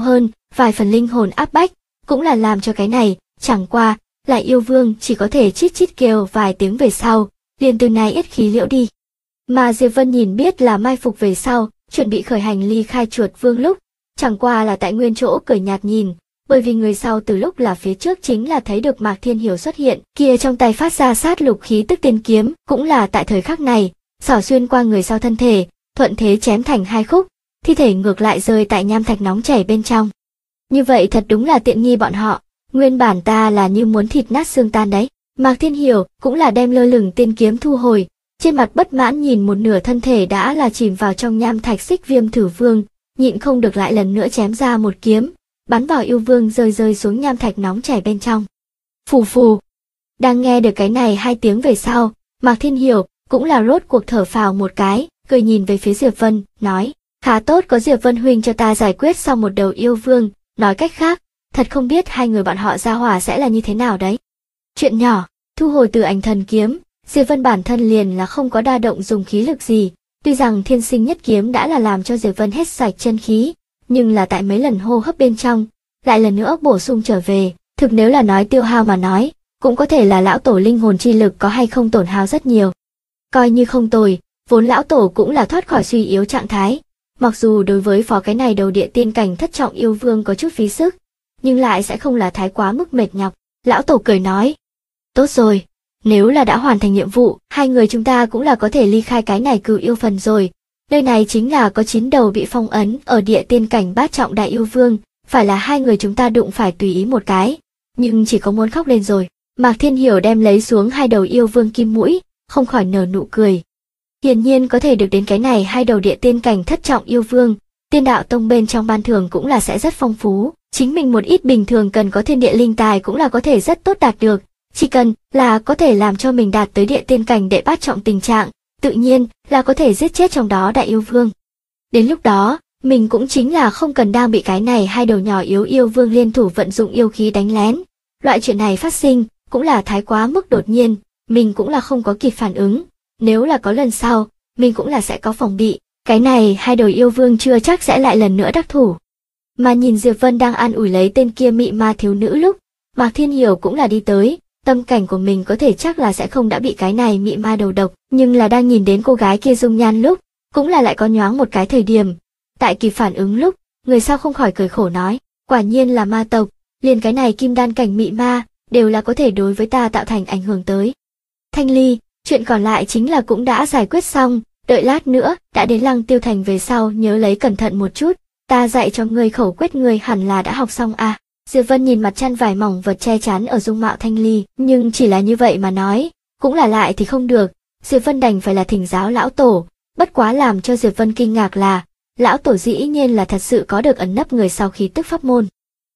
vài phần linh hồn áp bách, cũng là làm cho cái này, chẳng qua, lại yêu vương chỉ có thể chít chít kêu vài tiếng về sau, liền từ này ít khí liễu đi. Mà Diệp Vân nhìn biết là mai phục về sau, chuẩn bị khởi hành ly khai chuột vương lúc, chẳng qua là tại nguyên chỗ cười nhạt nhìn, bởi vì người sau từ lúc là phía trước chính là thấy được Mạc Thiên Hiểu xuất hiện, kia trong tay phát ra sát lục khí tức tiên kiếm, cũng là tại thời khắc này, xỏ xuyên qua người sau thân thể, thuận thế chém thành hai khúc, thi thể ngược lại rơi tại nham thạch nóng chảy bên trong. Như vậy thật đúng là tiện nghi bọn họ, nguyên bản ta là như muốn thịt nát xương tan đấy. Mạc Thiên Hiểu cũng là đem lơ lửng tiên kiếm thu hồi, trên mặt bất mãn nhìn một nửa thân thể đã là chìm vào trong nham thạch Xích Viêm Thử Vương, nhịn không được lại lần nữa chém ra một kiếm, bắn vào yêu vương rơi xuống nham thạch nóng chảy bên trong. Phù phù. Đang nghe được cái này hai tiếng về sau, Mạc Thiên Hiểu cũng là rốt cuộc thở phào một cái, cười nhìn về phía Diệp Vân, nói, khá tốt có Diệp Vân huynh cho ta giải quyết xong một đầu yêu vương, nói cách khác, thật không biết hai người bọn họ ra hỏa sẽ là như thế nào đấy. Chuyện nhỏ, thu hồi từ ảnh thần kiếm, Diệp Vân bản thân liền là không có đa động dùng khí lực gì, tuy rằng thiên sinh nhất kiếm đã là làm cho Diệp Vân hết sạch chân khí, nhưng là tại mấy lần hô hấp bên trong, lại lần nữa bổ sung trở về, thực nếu là nói tiêu hao mà nói, cũng có thể là lão tổ linh hồn chi lực có hay không tổn hao rất nhiều. Coi như không tồi, vốn lão tổ cũng là thoát khỏi suy yếu trạng thái, mặc dù đối với phó cái này đầu địa tiên cảnh thất trọng yêu vương có chút phí sức, nhưng lại sẽ không là thái quá mức mệt nhọc. Lão tổ cười nói, tốt rồi, nếu là đã hoàn thành nhiệm vụ, hai người chúng ta cũng là có thể ly khai cái này cửu yêu phần rồi. Nơi này chính là có 9 đầu bị phong ấn ở địa tiên cảnh bát trọng đại yêu vương, phải là hai người chúng ta đụng phải tùy ý một cái, nhưng chỉ có muốn khóc lên rồi. Mạc Thiên Hiểu đem lấy xuống hai đầu yêu vương kim mũi, không khỏi nở nụ cười. Hiển nhiên có thể được đến cái này hai đầu địa tiên cảnh thất trọng yêu vương, Tiên Đạo Tông bên trong ban thưởng cũng là sẽ rất phong phú, chính mình một ít bình thường cần có thiên địa linh tài cũng là có thể rất tốt đạt được, chỉ cần là có thể làm cho mình đạt tới địa tiên cảnh đệ bát trọng tình trạng, tự nhiên là có thể giết chết trong đó đại yêu vương. Đến lúc đó, mình cũng chính là không cần đang bị cái này hai đầu nhỏ yếu yêu vương liên thủ vận dụng yêu khí đánh lén. Loại chuyện này phát sinh cũng là thái quá mức đột nhiên, mình cũng là không có kịp phản ứng, nếu là có lần sau, mình cũng là sẽ có phòng bị, cái này hai đầu yêu vương chưa chắc sẽ lại lần nữa đắc thủ. Mà nhìn Diệp Vân đang an ủi lấy tên kia mị ma thiếu nữ lúc, Mạc Thiên Hiểu cũng là đi tới, tâm cảnh của mình có thể chắc là sẽ không đã bị cái này mị ma đầu độc, nhưng là đang nhìn đến cô gái kia dung nhan lúc, cũng là lại có nhoáng một cái thời điểm. Tại kịp phản ứng lúc, người sau không khỏi cười khổ nói, quả nhiên là ma tộc, liền cái này kim đan cảnh mị ma, đều là có thể đối với ta tạo thành ảnh hưởng tới. Thanh Ly, chuyện còn lại chính là cũng đã giải quyết xong, đợi lát nữa, đã đến Lăng Tiêu Thành về sau nhớ lấy cẩn thận một chút, ta dạy cho ngươi khẩu quyết ngươi hẳn là đã học xong à. Diệp Vân nhìn mặt chăn vải mỏng vật che chắn ở dung mạo Thanh Ly, nhưng chỉ là như vậy mà nói, cũng là lại thì không được, Diệp Vân đành phải là thỉnh giáo lão tổ, bất quá làm cho Diệp Vân kinh ngạc là, lão tổ dĩ nhiên là thật sự có được ẩn nấp người sau khí tức pháp môn.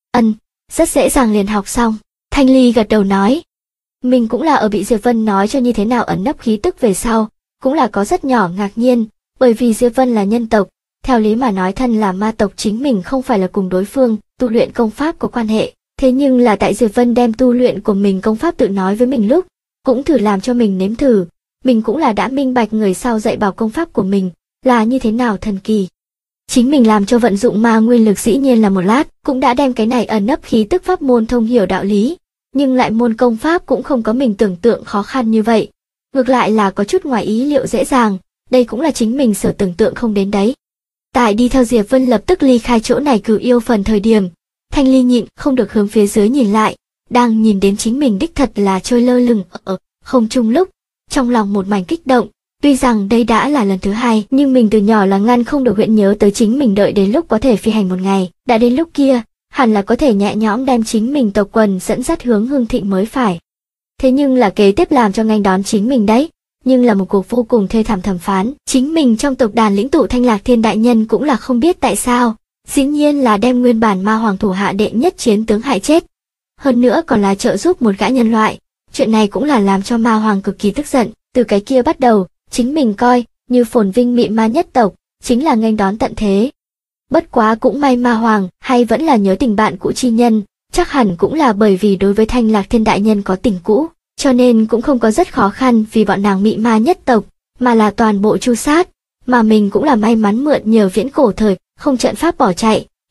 Rất dễ dàng liền học xong, Thanh Ly gật đầu nói. Mình cũng là ở bị Diệp Vân nói cho như thế nào ẩn nấp khí tức về sau, cũng là có rất nhỏ ngạc nhiên, bởi vì Diệp Vân là nhân tộc, theo lý mà nói thân là ma tộc chính mình không phải là cùng đối phương tu luyện công pháp có quan hệ, thế nhưng là tại Diệp Vân đem tu luyện của mình công pháp tự nói với mình lúc, cũng thử làm cho mình nếm thử, mình cũng là đã minh bạch người sau dạy bảo công pháp của mình là như thế nào thần kỳ. Chính mình làm cho vận dụng ma nguyên lực dĩ nhiên là một lát, cũng đã đem cái này ẩn nấp khí tức pháp môn thông hiểu đạo lý, nhưng lại môn công pháp cũng không có mình tưởng tượng khó khăn như vậy, ngược lại là có chút ngoài ý liệu dễ dàng, đây cũng là chính mình sở tưởng tượng không đến đấy. Tại đi theo Diệp Vân lập tức ly khai chỗ này cửu yêu phần thời điểm, Thanh Ly nhịn không được hướng phía dưới nhìn lại, đang nhìn đến chính mình đích thật là trôi lơ lửng ở không trung lúc, trong lòng một mảnh kích động, tuy rằng đây đã là lần thứ hai, nhưng mình từ nhỏ là ngăn không được huyện nhớ tới chính mình đợi đến lúc có thể phi hành một ngày, đã đến lúc kia, hẳn là có thể nhẹ nhõm đem chính mình tộc quần dẫn dắt hướng hưng thịnh mới phải. Thế nhưng là kế tiếp làm cho nghênh đón chính mình đấy, nhưng là một cuộc vô cùng thê thảm thẩm phán, chính mình trong tộc đàn lĩnh tụ Thanh Lạc Thiên đại nhân cũng là không biết tại sao, dĩ nhiên là đem nguyên bản ma hoàng thủ hạ đệ nhất chiến tướng hại chết. Hơn nữa còn là trợ giúp một gã nhân loại, chuyện này cũng là làm cho ma hoàng cực kỳ tức giận, từ cái kia bắt đầu, chính mình coi như phồn vinh mị ma nhất tộc, chính là nghênh đón tận thế. Bất quá cũng may ma hoàng hay vẫn là nhớ tình bạn cũ chi nhân, chắc hẳn cũng là bởi vì đối với Thanh Lạc Thiên đại nhân có tình cũ, cho nên cũng không có rất khó khăn vì bọn nàng mị ma nhất tộc, mà là toàn bộ tru sát, mà mình cũng là may mắn mượn nhờ viễn cổ thời không trận pháp bỏ chạy,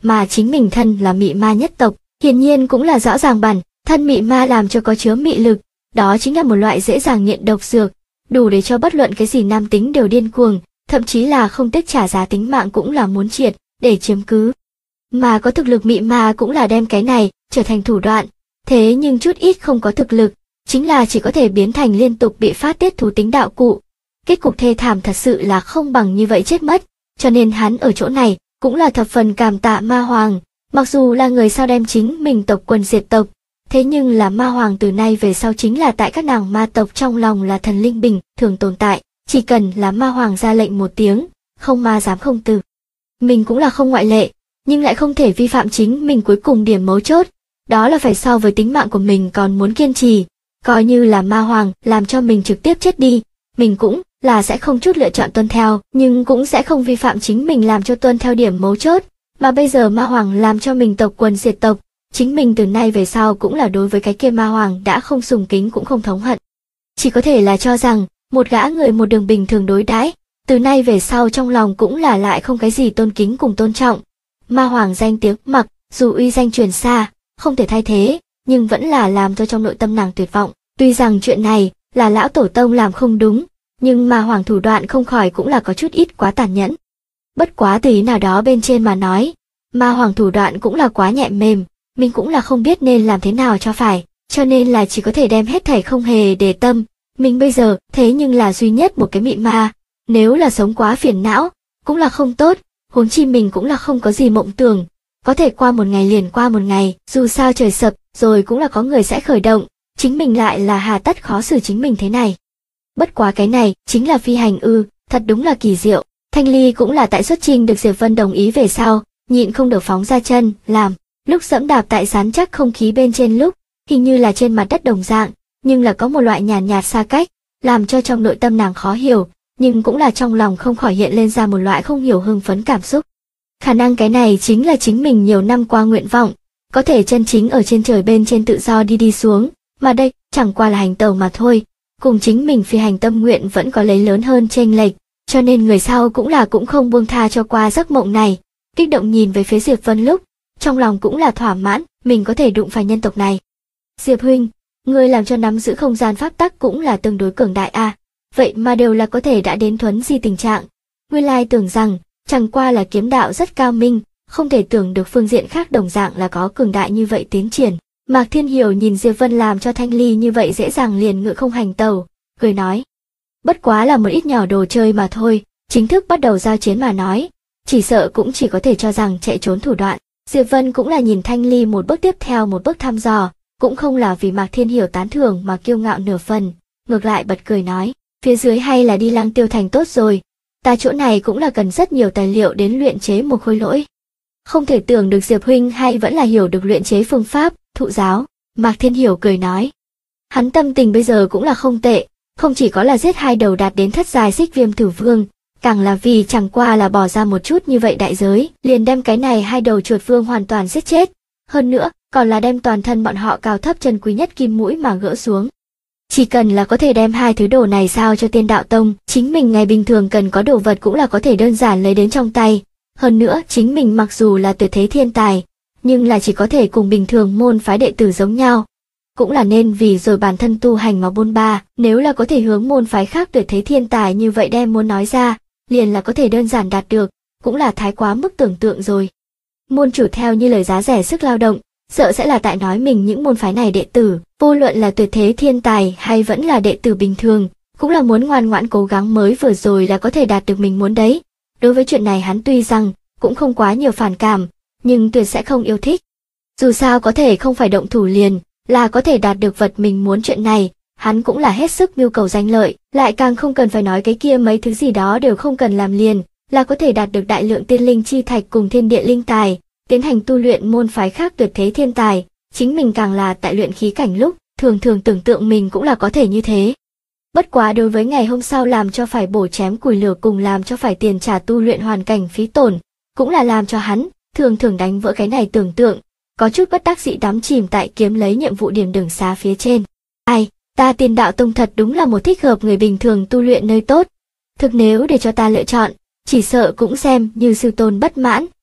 mà chính mình thân là mị ma nhất tộc, hiển nhiên cũng là rõ ràng bản thân mị ma làm cho có chứa mị lực, đó chính là một loại dễ dàng nghiện độc dược, đủ để cho bất luận cái gì nam tính đều điên cuồng, thậm chí là không tiếc trả giá tính mạng cũng là muốn triệt để chiếm cứ. Mà có thực lực mị ma cũng là đem cái này trở thành thủ đoạn, thế nhưng chút ít không có thực lực, chính là chỉ có thể biến thành liên tục bị phát tiết thú tính đạo cụ. Kết cục thê thảm thật sự là không bằng như vậy chết mất, cho nên hắn ở chỗ này cũng là thập phần cảm tạ ma hoàng, mặc dù là người sao đem chính mình tộc quần diệt tộc, thế nhưng là ma hoàng từ nay về sau chính là tại các nàng ma tộc trong lòng là thần linh bình thường tồn tại, chỉ cần là ma hoàng ra lệnh một tiếng, không ma dám không từ. Mình cũng là không ngoại lệ, nhưng lại không thể vi phạm chính mình cuối cùng điểm mấu chốt, đó là phải so với tính mạng của mình còn muốn kiên trì, coi như là ma hoàng làm cho mình trực tiếp chết đi, mình cũng là sẽ không chút lựa chọn tuân theo, nhưng cũng sẽ không vi phạm chính mình làm cho tuân theo điểm mấu chốt, mà bây giờ ma hoàng làm cho mình tộc quần diệt tộc, chính mình từ nay về sau cũng là đối với cái kia ma hoàng đã không sùng kính cũng không thống hận. Chỉ có thể là cho rằng, một gã người một đường bình thường đối đãi, từ nay về sau trong lòng cũng là lại không cái gì tôn kính cùng tôn trọng. Ma hoàng danh tiếng mặc dù uy danh truyền xa, không thể thay thế, nhưng vẫn là làm cho trong nội tâm nàng tuyệt vọng. Tuy rằng chuyện này là lão tổ tông làm không đúng, nhưng ma hoàng thủ đoạn không khỏi cũng là có chút ít quá tàn nhẫn. Bất quá từ ý nào đó bên trên mà nói, ma hoàng thủ đoạn cũng là quá nhẹ mềm, mình cũng là không biết nên làm thế nào cho phải, cho nên là chỉ có thể đem hết thảy không hề để tâm. Mình bây giờ thế nhưng là duy nhất một cái mị ma, nếu là sống quá phiền não, cũng là không tốt, huống chi mình cũng là không có gì mộng tưởng, có thể qua một ngày liền qua một ngày, dù sao trời sập rồi cũng là có người sẽ khởi động, chính mình lại là hà tất khó xử chính mình thế này. Bất quá cái này chính là phi hành ư, thật đúng là kỳ diệu. Thanh Ly cũng là tại xuất trình được Diệp Vân đồng ý về sau, nhịn không được phóng ra chân, làm, lúc dẫm đạp tại rắn chắc không khí bên trên lúc, hình như là trên mặt đất đồng dạng, nhưng là có một loại nhàn nhạt xa cách, làm cho trong nội tâm nàng khó hiểu, nhưng cũng là trong lòng không khỏi hiện lên ra một loại không hiểu hưng phấn cảm xúc. Khả năng cái này chính là chính mình nhiều năm qua nguyện vọng, có thể chân chính ở trên trời bên trên tự do đi xuống, mà đây chẳng qua là hành tàu mà thôi, cùng chính mình phi hành tâm nguyện vẫn có lấy lớn hơn chênh lệch, cho nên người sau cũng không buông tha cho qua giấc mộng này. Kích động nhìn về phía Diệp Vân lúc, trong lòng cũng là thỏa mãn, mình có thể đụng phải nhân tộc này. Diệp huynh, người làm cho nắm giữ không gian pháp tắc cũng là tương đối cường đại a, vậy mà đều là có thể đã đến thuấn di tình trạng. Nguyên lai tưởng rằng, chẳng qua là kiếm đạo rất cao minh, không thể tưởng được phương diện khác đồng dạng là có cường đại như vậy tiến triển. Mạc Thiên Hiểu nhìn Diệp Vân làm cho Thanh Ly như vậy dễ dàng liền ngự không hành tàu, cười nói. Bất quá là một ít nhỏ đồ chơi mà thôi, chính thức bắt đầu giao chiến mà nói, chỉ sợ cũng chỉ có thể cho rằng chạy trốn thủ đoạn. Diệp Vân cũng là nhìn Thanh Ly một bước tiếp theo một bước thăm dò, cũng không là vì Mạc Thiên Hiểu tán thưởng mà kiêu ngạo nửa phần, ngược lại bật cười nói, phía dưới hay là đi Lăng Tiêu Thành tốt rồi, ta chỗ này cũng là cần rất nhiều tài liệu đến luyện chế một khối lỗi. Không thể tưởng được Diệp huynh hay vẫn là hiểu được luyện chế phương pháp, thụ giáo, Mạc Thiên Hiểu cười nói. Hắn tâm tình bây giờ cũng là không tệ, không chỉ có là giết hai đầu đạt đến thất giai xích viêm thử vương, càng là vì chẳng qua là bỏ ra một chút như vậy đại giới, liền đem cái này hai đầu chuột vương hoàn toàn giết chết. Hơn nữa, còn là đem toàn thân bọn họ cao thấp chân quý nhất kim mũi mà gỡ xuống. Chỉ cần là có thể đem hai thứ đồ này giao cho Tiên Đạo Tông, chính mình ngày bình thường cần có đồ vật cũng là có thể đơn giản lấy đến trong tay. Hơn nữa, chính mình mặc dù là tuyệt thế thiên tài, nhưng là chỉ có thể cùng bình thường môn phái đệ tử giống nhau. Cũng là nên vì rồi bản thân tu hành mà bôn ba, nếu là có thể hướng môn phái khác tuyệt thế thiên tài như vậy đem muốn nói ra, liền là có thể đơn giản đạt được, cũng là thái quá mức tưởng tượng rồi. Môn chủ theo như lời giá rẻ sức lao động, sợ sẽ là tại nói mình những môn phái này đệ tử, vô luận là tuyệt thế thiên tài hay vẫn là đệ tử bình thường, cũng là muốn ngoan ngoãn cố gắng mới vừa rồi là có thể đạt được mình muốn đấy. Đối với chuyện này hắn tuy rằng cũng không quá nhiều phản cảm, nhưng tuyệt sẽ không yêu thích. Dù sao có thể không phải động thủ liền, là có thể đạt được vật mình muốn, chuyện này, hắn cũng là hết sức mưu cầu danh lợi, lại càng không cần phải nói cái kia mấy thứ gì đó đều không cần làm liền, là có thể đạt được đại lượng tiên linh chi thạch cùng thiên địa linh tài, tiến hành tu luyện môn phái khác tuyệt thế thiên tài, chính mình càng là tại luyện khí cảnh lúc, thường thường tưởng tượng mình cũng là có thể như thế. Bất quá đối với ngày hôm sau làm cho phải bổ chém củi lửa cùng làm cho phải tiền trả tu luyện hoàn cảnh phí tổn, cũng là làm cho hắn thường thường đánh vỡ cái này tưởng tượng, có chút bất đắc dĩ đắm chìm tại kiếm lấy nhiệm vụ điểm đường xá phía trên. Ai, ta Tiên Đạo Tông thật đúng là một thích hợp người bình thường tu luyện nơi tốt. Thực nếu để cho ta lựa chọn, chỉ sợ cũng xem như sư tôn bất mãn,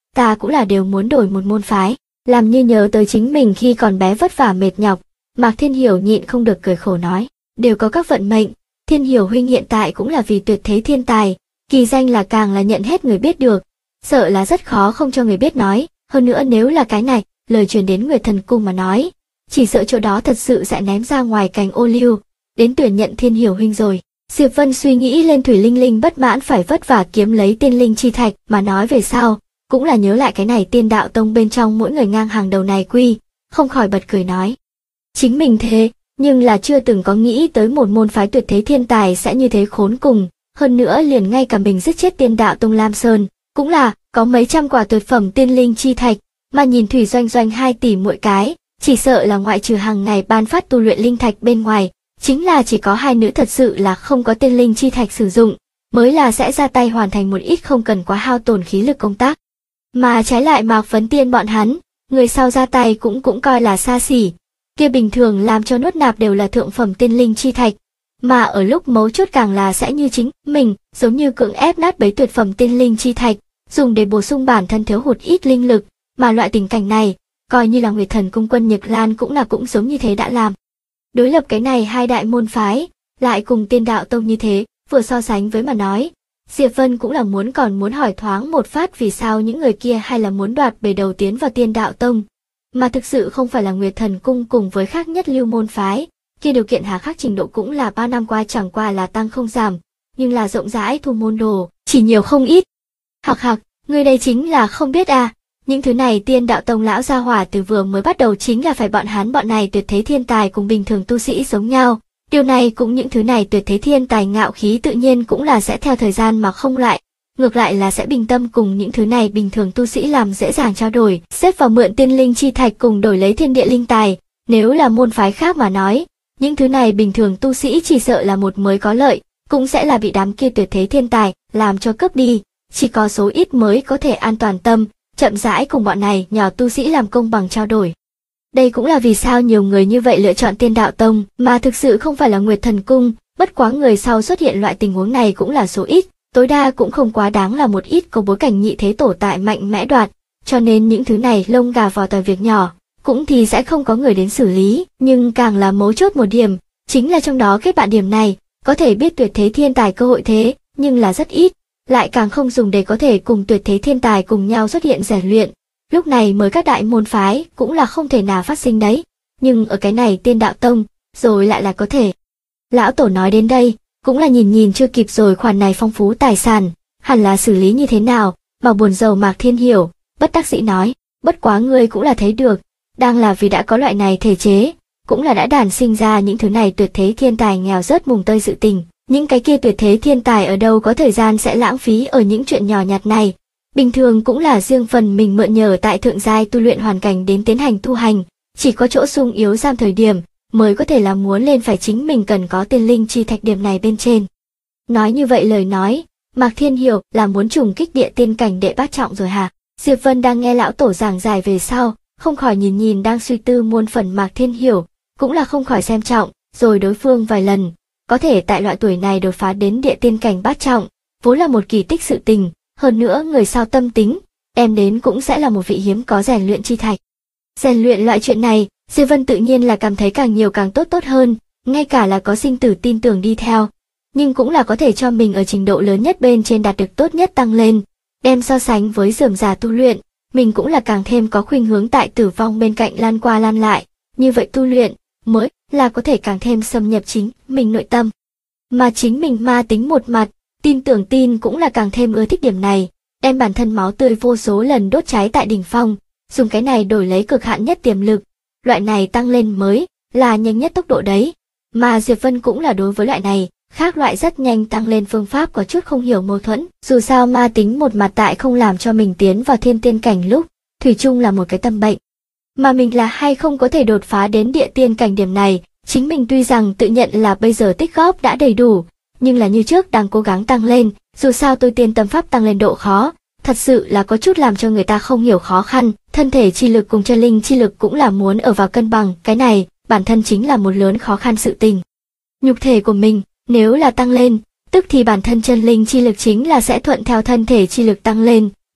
ta cũng là đều muốn đổi một môn phái. Làm như nhớ tới chính mình khi còn bé vất vả mệt nhọc, Mạc Thiên Hiểu nhịn không được cười khổ nói, đều có các vận mệnh, Thiên Hiểu huynh hiện tại cũng là vì tuyệt thế thiên tài, kỳ danh là càng là nhận hết người biết được, sợ là rất khó không cho người biết nói, hơn nữa nếu là cái này, lời truyền đến Nguyệt Thần Cung mà nói, chỉ sợ chỗ đó thật sự sẽ ném ra ngoài cành ô liu, đến tuyển nhận Thiên Hiểu huynh rồi. Diệp Vân suy nghĩ lên Thủy Linh Linh bất mãn phải vất vả kiếm lấy tiên linh chi thạch mà nói về sau, cũng là nhớ lại cái này Tiên Đạo Tông bên trong mỗi người ngang hàng đầu này quy, không khỏi bật cười nói. Chính mình thế, nhưng là chưa từng có nghĩ tới một môn phái tuyệt thế thiên tài sẽ như thế khốn cùng, hơn nữa liền ngay cả mình giết chết Tiên Đạo Tông Lam Sơn, cũng là có mấy trăm quả tuyệt phẩm tiên linh chi thạch, mà nhìn Thủy Doanh Doanh 2 tỷ mỗi cái, chỉ sợ là ngoại trừ hàng ngày ban phát tu luyện linh thạch bên ngoài, chính là chỉ có hai nữ thật sự là không có tiên linh chi thạch sử dụng, mới là sẽ ra tay hoàn thành một ít không cần quá hao tổn khí lực công tác. Mà trái lại Mạc Vấn Tiên bọn hắn, người sau ra tay cũng coi là xa xỉ, kia bình thường làm cho nuốt nạp đều là thượng phẩm tiên linh chi thạch, mà ở lúc mấu chốt càng là sẽ như chính mình, giống như cưỡng ép nát bấy tuyệt phẩm tiên linh chi thạch, dùng để bổ sung bản thân thiếu hụt ít linh lực, mà loại tình cảnh này, coi như là Nguyệt Thần Cung Quân Nhược Lan cũng giống như thế đã làm. Đối lập cái này hai đại môn phái, lại cùng Tiên Đạo Tông như thế, vừa so sánh với mà nói, Diệp Vân cũng là còn muốn hỏi thoáng một phát vì sao những người kia hay là muốn đoạt bề đầu tiến vào Tiên Đạo Tông, mà thực sự không phải là Nguyệt Thần Cung cùng với khác nhất lưu môn phái, kia điều kiện hà khắc trình độ cũng là 3 năm qua chẳng qua là tăng không giảm, nhưng là rộng rãi thu môn đồ, chỉ nhiều không ít. Hạc, người đây chính là không biết à, những thứ này Tiên Đạo Tông lão gia hỏa từ vừa mới bắt đầu chính là phải bọn này tuyệt thế thiên tài cùng bình thường tu sĩ giống nhau. Điều này cũng những thứ này tuyệt thế thiên tài ngạo khí tự nhiên cũng là sẽ theo thời gian mà không lại, ngược lại là sẽ bình tâm cùng những thứ này bình thường tu sĩ làm dễ dàng trao đổi, xếp vào mượn tiên linh chi thạch cùng đổi lấy thiên địa linh tài. Nếu là môn phái khác mà nói, những thứ này bình thường tu sĩ chỉ sợ là một mới có lợi, cũng sẽ là bị đám kia tuyệt thế thiên tài làm cho cướp đi, chỉ có số ít mới có thể an toàn tâm, chậm rãi cùng bọn này nhỏ tu sĩ làm công bằng trao đổi. Đây cũng là vì sao nhiều người như vậy lựa chọn Tiên Đạo Tông, mà thực sự không phải là Nguyệt Thần Cung, bất quá người sau xuất hiện loại tình huống này cũng là số ít, tối đa cũng không quá đáng là một ít có bối cảnh nhị thế tổ tại mạnh mẽ đoạt, cho nên những thứ này lông gà vò tỏi việc nhỏ, cũng thì sẽ không có người đến xử lý, nhưng càng là mấu chốt một điểm, chính là trong đó kết bạn điểm này, có thể biết tuyệt thế thiên tài cơ hội thế, nhưng là rất ít, lại càng không dùng để có thể cùng tuyệt thế thiên tài cùng nhau xuất hiện rèn luyện. Lúc này mới các đại môn phái cũng là không thể nào phát sinh đấy, nhưng ở cái này Tiên Đạo Tông, rồi lại là có thể. Lão Tổ nói đến đây, cũng là nhìn chưa kịp rồi khoản này phong phú tài sản, hẳn là xử lý như thế nào, mà buồn rầu Mạc Thiên Hiểu, bất đắc dĩ nói, bất quá ngươi cũng là thấy được, đang là vì đã có loại này thể chế, cũng là đã đản sinh ra những thứ này tuyệt thế thiên tài nghèo rớt mùng tơi sự tình, những cái kia tuyệt thế thiên tài ở đâu có thời gian sẽ lãng phí ở những chuyện nhỏ nhặt này. Bình thường cũng là riêng phần mình mượn nhờ tại thượng giai tu luyện hoàn cảnh đến tiến hành tu hành, chỉ có chỗ sung yếu giam thời điểm, mới có thể là muốn lên phải chính mình cần có tiên linh chi thạch điểm này bên trên. Nói như vậy lời nói, Mạc Thiên Hiểu là muốn trùng kích địa tiên cảnh đệ bát trọng rồi hả? Diệp Vân đang nghe lão tổ giảng giải về sau, không khỏi nhìn đang suy tư muôn phần Mạc Thiên Hiểu, cũng là không khỏi xem trọng, rồi đối phương vài lần, có thể tại loại tuổi này đột phá đến địa tiên cảnh bát trọng, vốn là một kỳ tích sự tình. Hơn nữa người sau tâm tính, đem đến cũng sẽ là một vị hiếm có rèn luyện chi thạch. Rèn luyện loại chuyện này, Diệp Vân tự nhiên là cảm thấy càng nhiều càng tốt hơn, ngay cả là có sinh tử tin tưởng đi theo, nhưng cũng là có thể cho mình ở trình độ lớn nhất bên trên đạt được tốt nhất tăng lên. Đem so sánh với rườm rà tu luyện, mình cũng là càng thêm có khuynh hướng tại tử vong bên cạnh lan qua lan lại, như vậy tu luyện mới là có thể càng thêm xâm nhập chính mình nội tâm. Mà chính mình ma tính một mặt, tin cũng là càng thêm ưa thích điểm này, đem bản thân máu tươi vô số lần đốt cháy tại đỉnh phong, dùng cái này đổi lấy cực hạn nhất tiềm lực, loại này tăng lên mới là nhanh nhất tốc độ đấy, mà Diệp Vân cũng là đối với loại này, khác loại rất nhanh tăng lên phương pháp có chút không hiểu mâu thuẫn, dù sao ma tính một mặt tại không làm cho mình tiến vào thiên tiên cảnh lúc, thủy chung là một cái tâm bệnh, mà mình là hay không có thể đột phá đến địa tiên cảnh điểm này, chính mình tuy rằng tự nhận là bây giờ tích góp đã đầy đủ, nhưng là như trước đang cố gắng tăng lên, dù sao tôi tiên tâm pháp tăng lên độ khó, thật sự là có chút làm cho người ta không hiểu khó khăn, thân thể chi lực cùng chân linh chi lực cũng là muốn ở vào cân bằng, cái này, bản thân chính là một lớn khó khăn sự tình. Nhục thể của mình, nếu là tăng lên, tức thì bản thân chân linh chi lực chính là sẽ thuận theo thân thể chi lực tăng lên,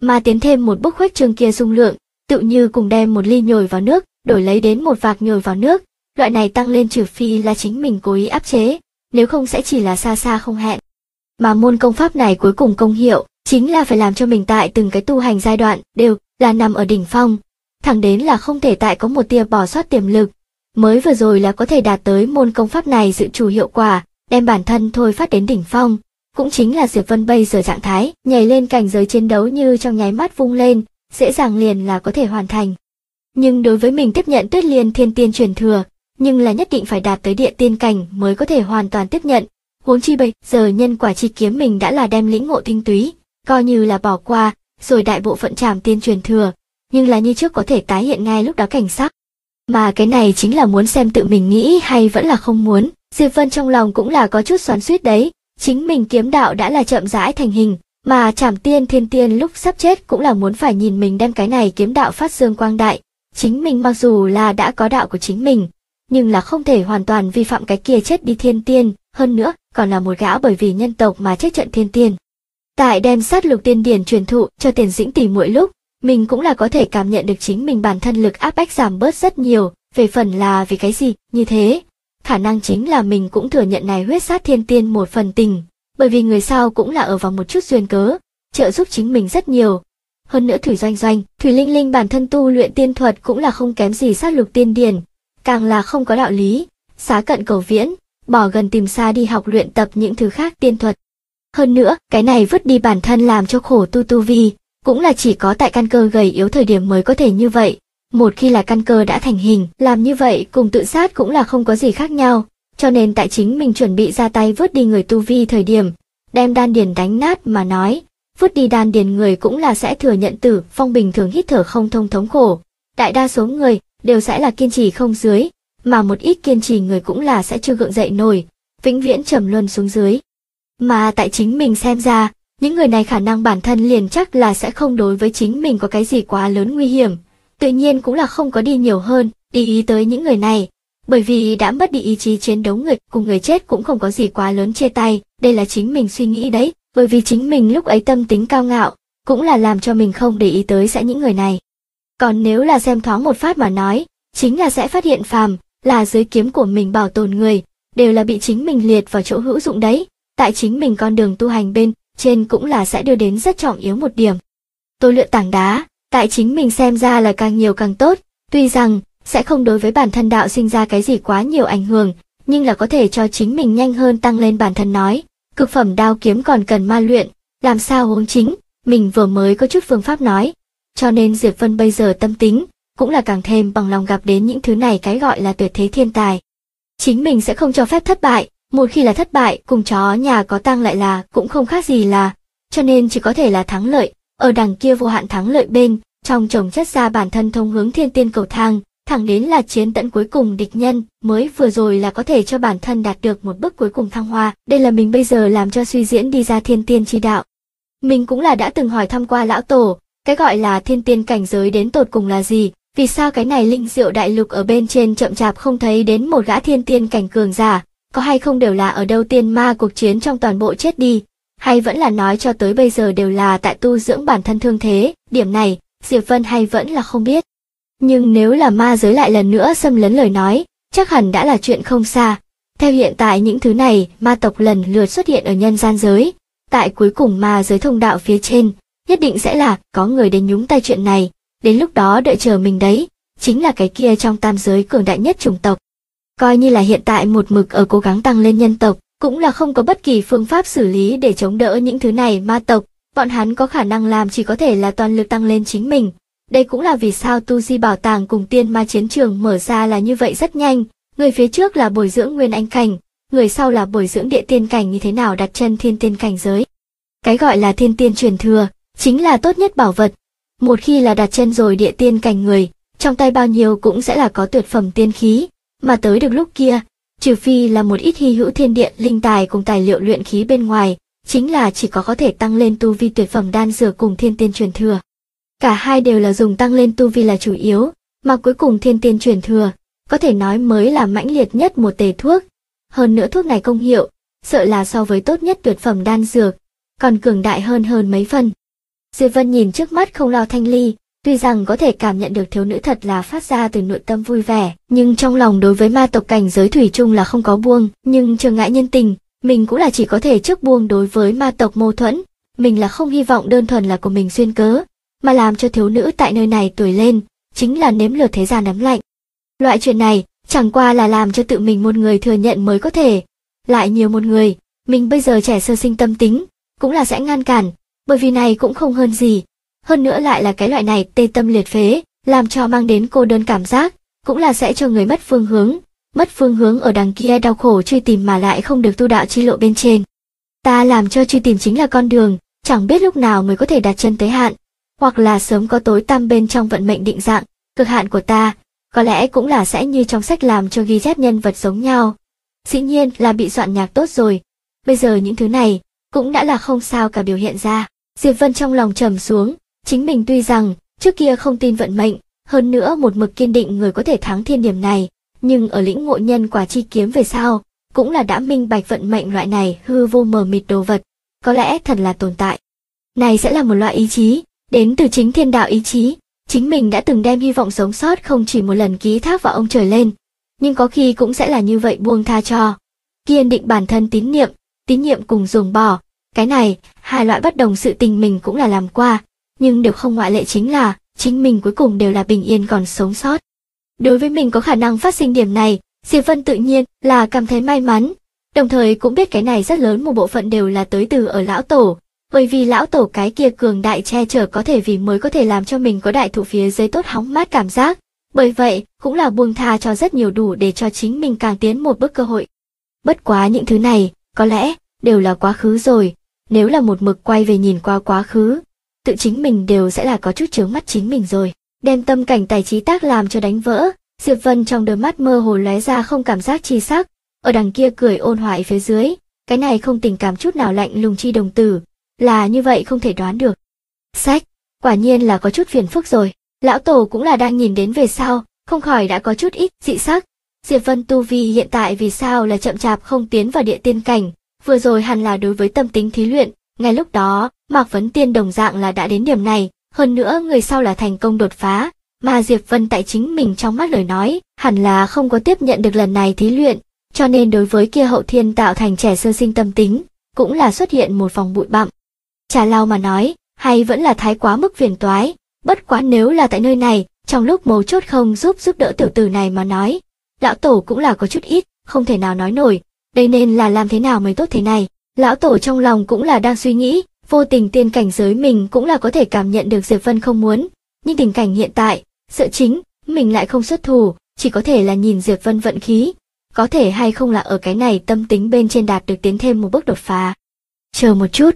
mà tiến thêm một bước khuếch trương kia dung lượng, tựu như cùng đem một ly nhồi vào nước, đổi lấy đến một vạc nhồi vào nước, loại này tăng lên trừ phi là chính mình cố ý áp chế, nếu không sẽ chỉ là xa xa không hẹn. Mà môn công pháp này cuối cùng công hiệu, chính là phải làm cho mình tại từng cái tu hành giai đoạn đều là nằm ở đỉnh phong, thẳng đến là không thể tại có một tia bỏ sót tiềm lực. Mới vừa rồi là có thể đạt tới môn công pháp này dự trù hiệu quả, đem bản thân thôi phát đến đỉnh phong, cũng chính là Diệp Vân bây giờ trạng thái, nhảy lên cảnh giới chiến đấu như trong nháy mắt vung lên, dễ dàng liền là có thể hoàn thành. Nhưng đối với mình tiếp nhận Tuyết Liên Thiên Tiên truyền thừa, nhưng là nhất định phải đạt tới địa tiên cảnh mới có thể hoàn toàn tiếp nhận. Huống chi bây giờ nhân quả chi kiếm mình đã là đem lĩnh ngộ tinh túy, coi như là bỏ qua, rồi đại bộ phận Trảm Tiên truyền thừa, nhưng là như trước có thể tái hiện ngay lúc đó cảnh sắc. Mà cái này chính là muốn xem tự mình nghĩ hay vẫn là không muốn. Diệp Vân trong lòng cũng là có chút xoắn xuýt đấy, chính mình kiếm đạo đã là chậm rãi thành hình, mà Trảm Tiên Thiên Tiên lúc sắp chết cũng là muốn phải nhìn mình đem cái này kiếm đạo phát dương quang đại. Chính mình mặc dù là đã có đạo của chính mình, nhưng là không thể hoàn toàn vi phạm cái kia chết đi thiên tiên, hơn nữa còn là một gã bởi vì nhân tộc mà chết trận thiên tiên. Tại đem sát lục tiên điển truyền thụ cho Tiền Dĩnh tỷ muội lúc, mình cũng là có thể cảm nhận được chính mình bản thân lực áp bách giảm bớt rất nhiều, về phần là vì cái gì, như thế. Khả năng chính là mình cũng thừa nhận này huyết sát thiên tiên một phần tình, bởi vì người sau cũng là ở vào một chút duyên cớ, trợ giúp chính mình rất nhiều. Hơn nữa Thủy Doanh Doanh, Thủy Linh Linh bản thân tu luyện tiên thuật cũng là không kém gì sát lục tiên điển, càng là không có đạo lý, xá cận cầu viễn, bỏ gần tìm xa đi học luyện tập những thứ khác tiên thuật. Hơn nữa, cái này vứt đi bản thân làm cho khổ tu vi, cũng là chỉ có tại căn cơ gầy yếu thời điểm mới có thể như vậy. Một khi là căn cơ đã thành hình, làm như vậy cùng tự sát cũng là không có gì khác nhau, cho nên tại chính mình chuẩn bị ra tay vứt đi người tu vi thời điểm, đem đan điền đánh nát mà nói, vứt đi đan điền người cũng là sẽ thừa nhận tử phong bình thường hít thở không thông thống khổ. Đại đa số người đều sẽ là kiên trì không dưới, mà một ít kiên trì người cũng là sẽ chưa gượng dậy nổi, vĩnh viễn trầm luân xuống dưới. Mà tại chính mình xem ra, những người này khả năng bản thân liền chắc là sẽ không đối với chính mình có cái gì quá lớn nguy hiểm, tự nhiên cũng là không có đi nhiều hơn, đi ý tới những người này, bởi vì đã mất đi ý chí chiến đấu người cùng người chết cũng không có gì quá lớn chia tay, đây là chính mình suy nghĩ đấy, bởi vì chính mình lúc ấy tâm tính cao ngạo, cũng là làm cho mình không để ý tới sẽ những người này. Còn nếu là xem thoáng một phát mà nói, chính là sẽ phát hiện phàm, là dưới kiếm của mình bảo tồn người, đều là bị chính mình liệt vào chỗ hữu dụng đấy, tại chính mình con đường tu hành bên trên cũng là sẽ đưa đến rất trọng yếu một điểm. Tôi lựa tảng đá, tại chính mình xem ra là càng nhiều càng tốt, tuy rằng sẽ không đối với bản thân đạo sinh ra cái gì quá nhiều ảnh hưởng, nhưng là có thể cho chính mình nhanh hơn tăng lên bản thân nói. Cực phẩm đao kiếm còn cần ma luyện, làm sao huống chính, mình vừa mới có chút phương pháp nói. Cho nên Diệp Vân bây giờ tâm tính, cũng là càng thêm bằng lòng gặp đến những thứ này cái gọi là tuyệt thế thiên tài. Chính mình sẽ không cho phép thất bại, một khi là thất bại cùng chó nhà có tang lại là cũng không khác gì là, cho nên chỉ có thể là thắng lợi, ở đằng kia vô hạn thắng lợi bên, trong chồng chất ra bản thân thông hướng thiên tiên cầu thang, thẳng đến là chiến tận cuối cùng địch nhân, mới vừa rồi là có thể cho bản thân đạt được một bước cuối cùng thăng hoa, đây là mình bây giờ làm cho suy diễn đi ra thiên tiên chi đạo. Mình cũng là đã từng hỏi thăm qua lão tổ, cái gọi là thiên tiên cảnh giới đến tột cùng là gì, vì sao cái này linh diệu đại lục ở bên trên chậm chạp không thấy đến một gã thiên tiên cảnh cường giả, có hay không đều là ở đâu tiên ma cuộc chiến trong toàn bộ chết đi, hay vẫn là nói cho tới bây giờ đều là tại tu dưỡng bản thân thương thế, điểm này, Diệp Vân hay vẫn là không biết. Nhưng nếu là ma giới lại lần nữa xâm lấn lời nói, chắc hẳn đã là chuyện không xa. Theo hiện tại những thứ này, ma tộc lần lượt xuất hiện ở nhân gian giới, tại cuối cùng ma giới thông đạo phía trên, nhất định sẽ là có người đến nhúng tay chuyện này, đến lúc đó đợi chờ mình đấy, chính là cái kia trong tam giới cường đại nhất chủng tộc. Coi như là hiện tại một mực ở cố gắng tăng lên nhân tộc, cũng là không có bất kỳ phương pháp xử lý để chống đỡ những thứ này ma tộc, bọn hắn có khả năng làm chỉ có thể là toàn lực tăng lên chính mình. Đây cũng là vì sao tu di bảo tàng cùng tiên ma chiến trường mở ra là như vậy rất nhanh, người phía trước là bồi dưỡng nguyên anh cảnh, người sau là bồi dưỡng địa tiên cảnh như thế nào đặt chân thiên tiên cảnh giới. Cái gọi là thiên tiên truyền thừa, chính là tốt nhất bảo vật. Một khi là đặt chân rồi địa tiên cảnh người, trong tay bao nhiêu cũng sẽ là có tuyệt phẩm tiên khí, mà tới được lúc kia, trừ phi là một ít hy hữu thiên địa linh tài cùng tài liệu luyện khí bên ngoài, chính là chỉ có thể tăng lên tu vi tuyệt phẩm đan dược cùng thiên tiên truyền thừa. Cả hai đều là dùng tăng lên tu vi là chủ yếu, mà cuối cùng thiên tiên truyền thừa, có thể nói mới là mãnh liệt nhất một tề thuốc. Hơn nữa thuốc này công hiệu, sợ là so với tốt nhất tuyệt phẩm đan dược, còn cường đại hơn mấy phần. Diệp Vân nhìn trước mắt không lo Thanh Ly, tuy rằng có thể cảm nhận được thiếu nữ thật là phát ra từ nội tâm vui vẻ, nhưng trong lòng đối với ma tộc cảnh giới thủy chung là không có buông, nhưng trở ngại nhân tình, mình cũng là chỉ có thể trước buông đối với ma tộc mâu thuẫn, mình là không hy vọng đơn thuần là của mình duyên cớ, mà làm cho thiếu nữ tại nơi này tuổi lên, chính là nếm lượt thế gian ấm lạnh. Loại chuyện này, chẳng qua là làm cho tự mình một người thừa nhận mới có thể, lại nhiều một người, mình bây giờ trẻ sơ sinh tâm tính, cũng là sẽ ngăn cản, bởi vì này cũng không hơn gì. Hơn nữa lại là cái loại này tê tâm liệt phế, làm cho mang đến cô đơn cảm giác, cũng là sẽ cho người mất phương hướng ở đằng kia đau khổ truy tìm mà lại không được tu đạo chi lộ bên trên. Ta làm cho truy tìm chính là con đường, chẳng biết lúc nào mới có thể đặt chân tới hạn, hoặc là sớm có tối tăm bên trong vận mệnh định dạng, cực hạn của ta, có lẽ cũng là sẽ như trong sách làm cho ghi chép nhân vật giống nhau. Dĩ nhiên là bị soạn nhạc tốt rồi, bây giờ những thứ này, cũng đã là không sao cả biểu hiện ra. Diệp Vân trong lòng trầm xuống, chính mình tuy rằng, trước kia không tin vận mệnh, hơn nữa một mực kiên định người có thể thắng thiên điểm này, nhưng ở lĩnh ngộ nhân quả chi kiếm về sau, cũng là đã minh bạch vận mệnh loại này hư vô mờ mịt đồ vật, có lẽ thật là tồn tại. Này sẽ là một loại ý chí, đến từ chính thiên đạo ý chí, chính mình đã từng đem hy vọng sống sót không chỉ một lần ký thác vào ông trời lên, nhưng có khi cũng sẽ là như vậy buông tha cho. Kiên định bản thân tín nhiệm cùng dùng bỏ, cái này, hai loại bất đồng sự tình mình cũng là làm qua, nhưng đều không ngoại lệ chính là, chính mình cuối cùng đều là bình yên còn sống sót. Đối với mình có khả năng phát sinh điểm này, Diệp Vân tự nhiên là cảm thấy may mắn, đồng thời cũng biết cái này rất lớn một bộ phận đều là tới từ ở lão tổ, bởi vì lão tổ cái kia cường đại che chở có thể vì mới có thể làm cho mình có đại thụ phía dưới tốt hóng mát cảm giác, bởi vậy cũng là buông tha cho rất nhiều đủ để cho chính mình càng tiến một bước cơ hội. Bất quá những thứ này, có lẽ, đều là quá khứ rồi, nếu là một mực quay về nhìn qua quá khứ, tự chính mình đều sẽ là có chút chướng mắt chính mình rồi. Đem tâm cảnh tài trí tác làm cho đánh vỡ, Diệp Vân trong đôi mắt mơ hồ lóe ra không cảm giác chi sắc, ở đằng kia cười ôn hòa phía dưới, cái này không tình cảm chút nào lạnh lùng chi đồng tử, là như vậy không thể đoán được. Sách, quả nhiên là có chút phiền phức rồi, lão tổ cũng là đang nhìn đến về sau, không khỏi đã có chút ít dị sắc. Diệp Vân tu vi hiện tại vì sao là chậm chạp không tiến vào địa tiên cảnh, vừa rồi hẳn là đối với tâm tính thí luyện, ngay lúc đó, Mạc Vấn Tiên đồng dạng là đã đến điểm này, hơn nữa người sau là thành công đột phá, mà Diệp Vân tại chính mình trong mắt lời nói, hẳn là không có tiếp nhận được lần này thí luyện, cho nên đối với kia hậu thiên tạo thành trẻ sơ sinh tâm tính, cũng là xuất hiện một vòng bụi bặm. Trà lao mà nói, hay vẫn là thái quá mức phiền toái, bất quá nếu là tại nơi này, trong lúc mấu chốt không giúp đỡ tiểu tử này mà nói, lão tổ cũng là có chút ít, không thể nào nói nổi, đây nên là làm thế nào mới tốt thế này. Lão tổ trong lòng cũng là đang suy nghĩ, vô tình tiên cảnh giới mình cũng là có thể cảm nhận được Diệp Vân không muốn, nhưng tình cảnh hiện tại, sợ chính, mình lại không xuất thủ, chỉ có thể là nhìn Diệp Vân vận khí, có thể hay không là ở cái này tâm tính bên trên đạt được tiến thêm một bước đột phá. Chờ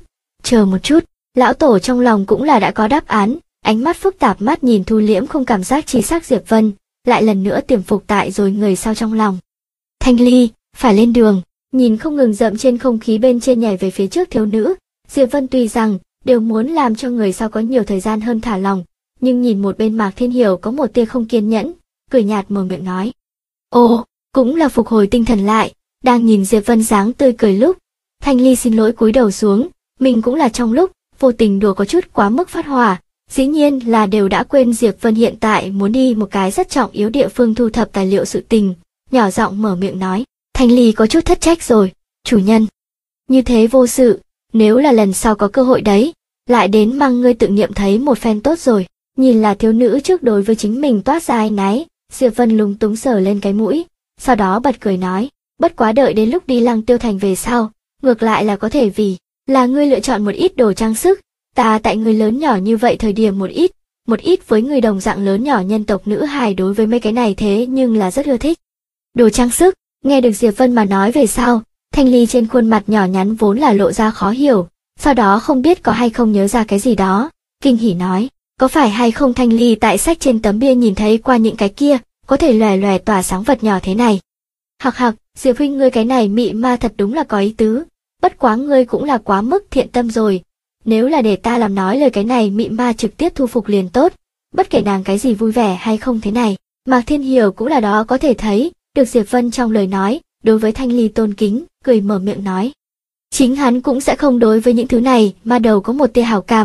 một chút, lão tổ trong lòng cũng là đã có đáp án, ánh mắt phức tạp mắt nhìn thu liễm không cảm giác chi sắc Diệp Vân, lại lần nữa tiềm phục tại rồi người sau trong lòng. Thanh Ly, phải lên đường. Nhìn không ngừng dậm trên không khí bên trên nhảy về phía trước thiếu nữ, Diệp Vân tuy rằng đều muốn làm cho người sau có nhiều thời gian hơn thả lòng, nhưng nhìn một bên Mạc Thiên Hiểu có một tia không kiên nhẫn, cười nhạt mở miệng nói. Ồ, cũng là phục hồi tinh thần lại, đang nhìn Diệp Vân dáng tươi cười lúc, Thanh Ly xin lỗi cúi đầu xuống, mình cũng là trong lúc vô tình đùa có chút quá mức phát hỏa, dĩ nhiên là đều đã quên Diệp Vân hiện tại muốn đi một cái rất trọng yếu địa phương thu thập tài liệu sự tình, nhỏ giọng mở miệng nói. Thanh Ly có chút thất trách rồi, chủ nhân. Như thế vô sự, nếu là lần sau có cơ hội đấy, lại đến mang ngươi tự nghiệm thấy một phen tốt rồi. Nhìn là thiếu nữ trước đối với chính mình toát ra áy náy, Diệp Vân lúng túng sờ lên cái mũi, sau đó bật cười nói, bất quá đợi đến lúc đi Lăng Tiêu Thành về sau, ngược lại là có thể vì là ngươi lựa chọn một ít đồ trang sức, ta tại ngươi lớn nhỏ như vậy thời điểm một ít với người đồng dạng lớn nhỏ nhân tộc nữ hài đối với mấy cái này thế nhưng là rất ưa thích. Đồ trang sức. Nghe được Diệp Vân mà nói về sau, Thanh Ly trên khuôn mặt nhỏ nhắn vốn là lộ ra khó hiểu, sau đó không biết có hay không nhớ ra cái gì đó, kinh hỉ nói, có phải hay không Thanh Ly tại sách trên tấm bia nhìn thấy qua những cái kia, có thể lòe lòe tỏa sáng vật nhỏ thế này. Hặc, Diệp huynh ngươi cái này mị ma thật đúng là có ý tứ, bất quá ngươi cũng là quá mức thiện tâm rồi, nếu là để ta làm nói lời cái này mị ma trực tiếp thu phục liền tốt, bất kể nàng cái gì vui vẻ hay không thế này, Mạc Thiên Hiểu cũng là đó có thể thấy. Được Diệp Vân trong lời nói, đối với Thanh Ly tôn kính, cười mở miệng nói. Chính hắn cũng sẽ không đối với những thứ này mà đầu có một tia hảo cảm,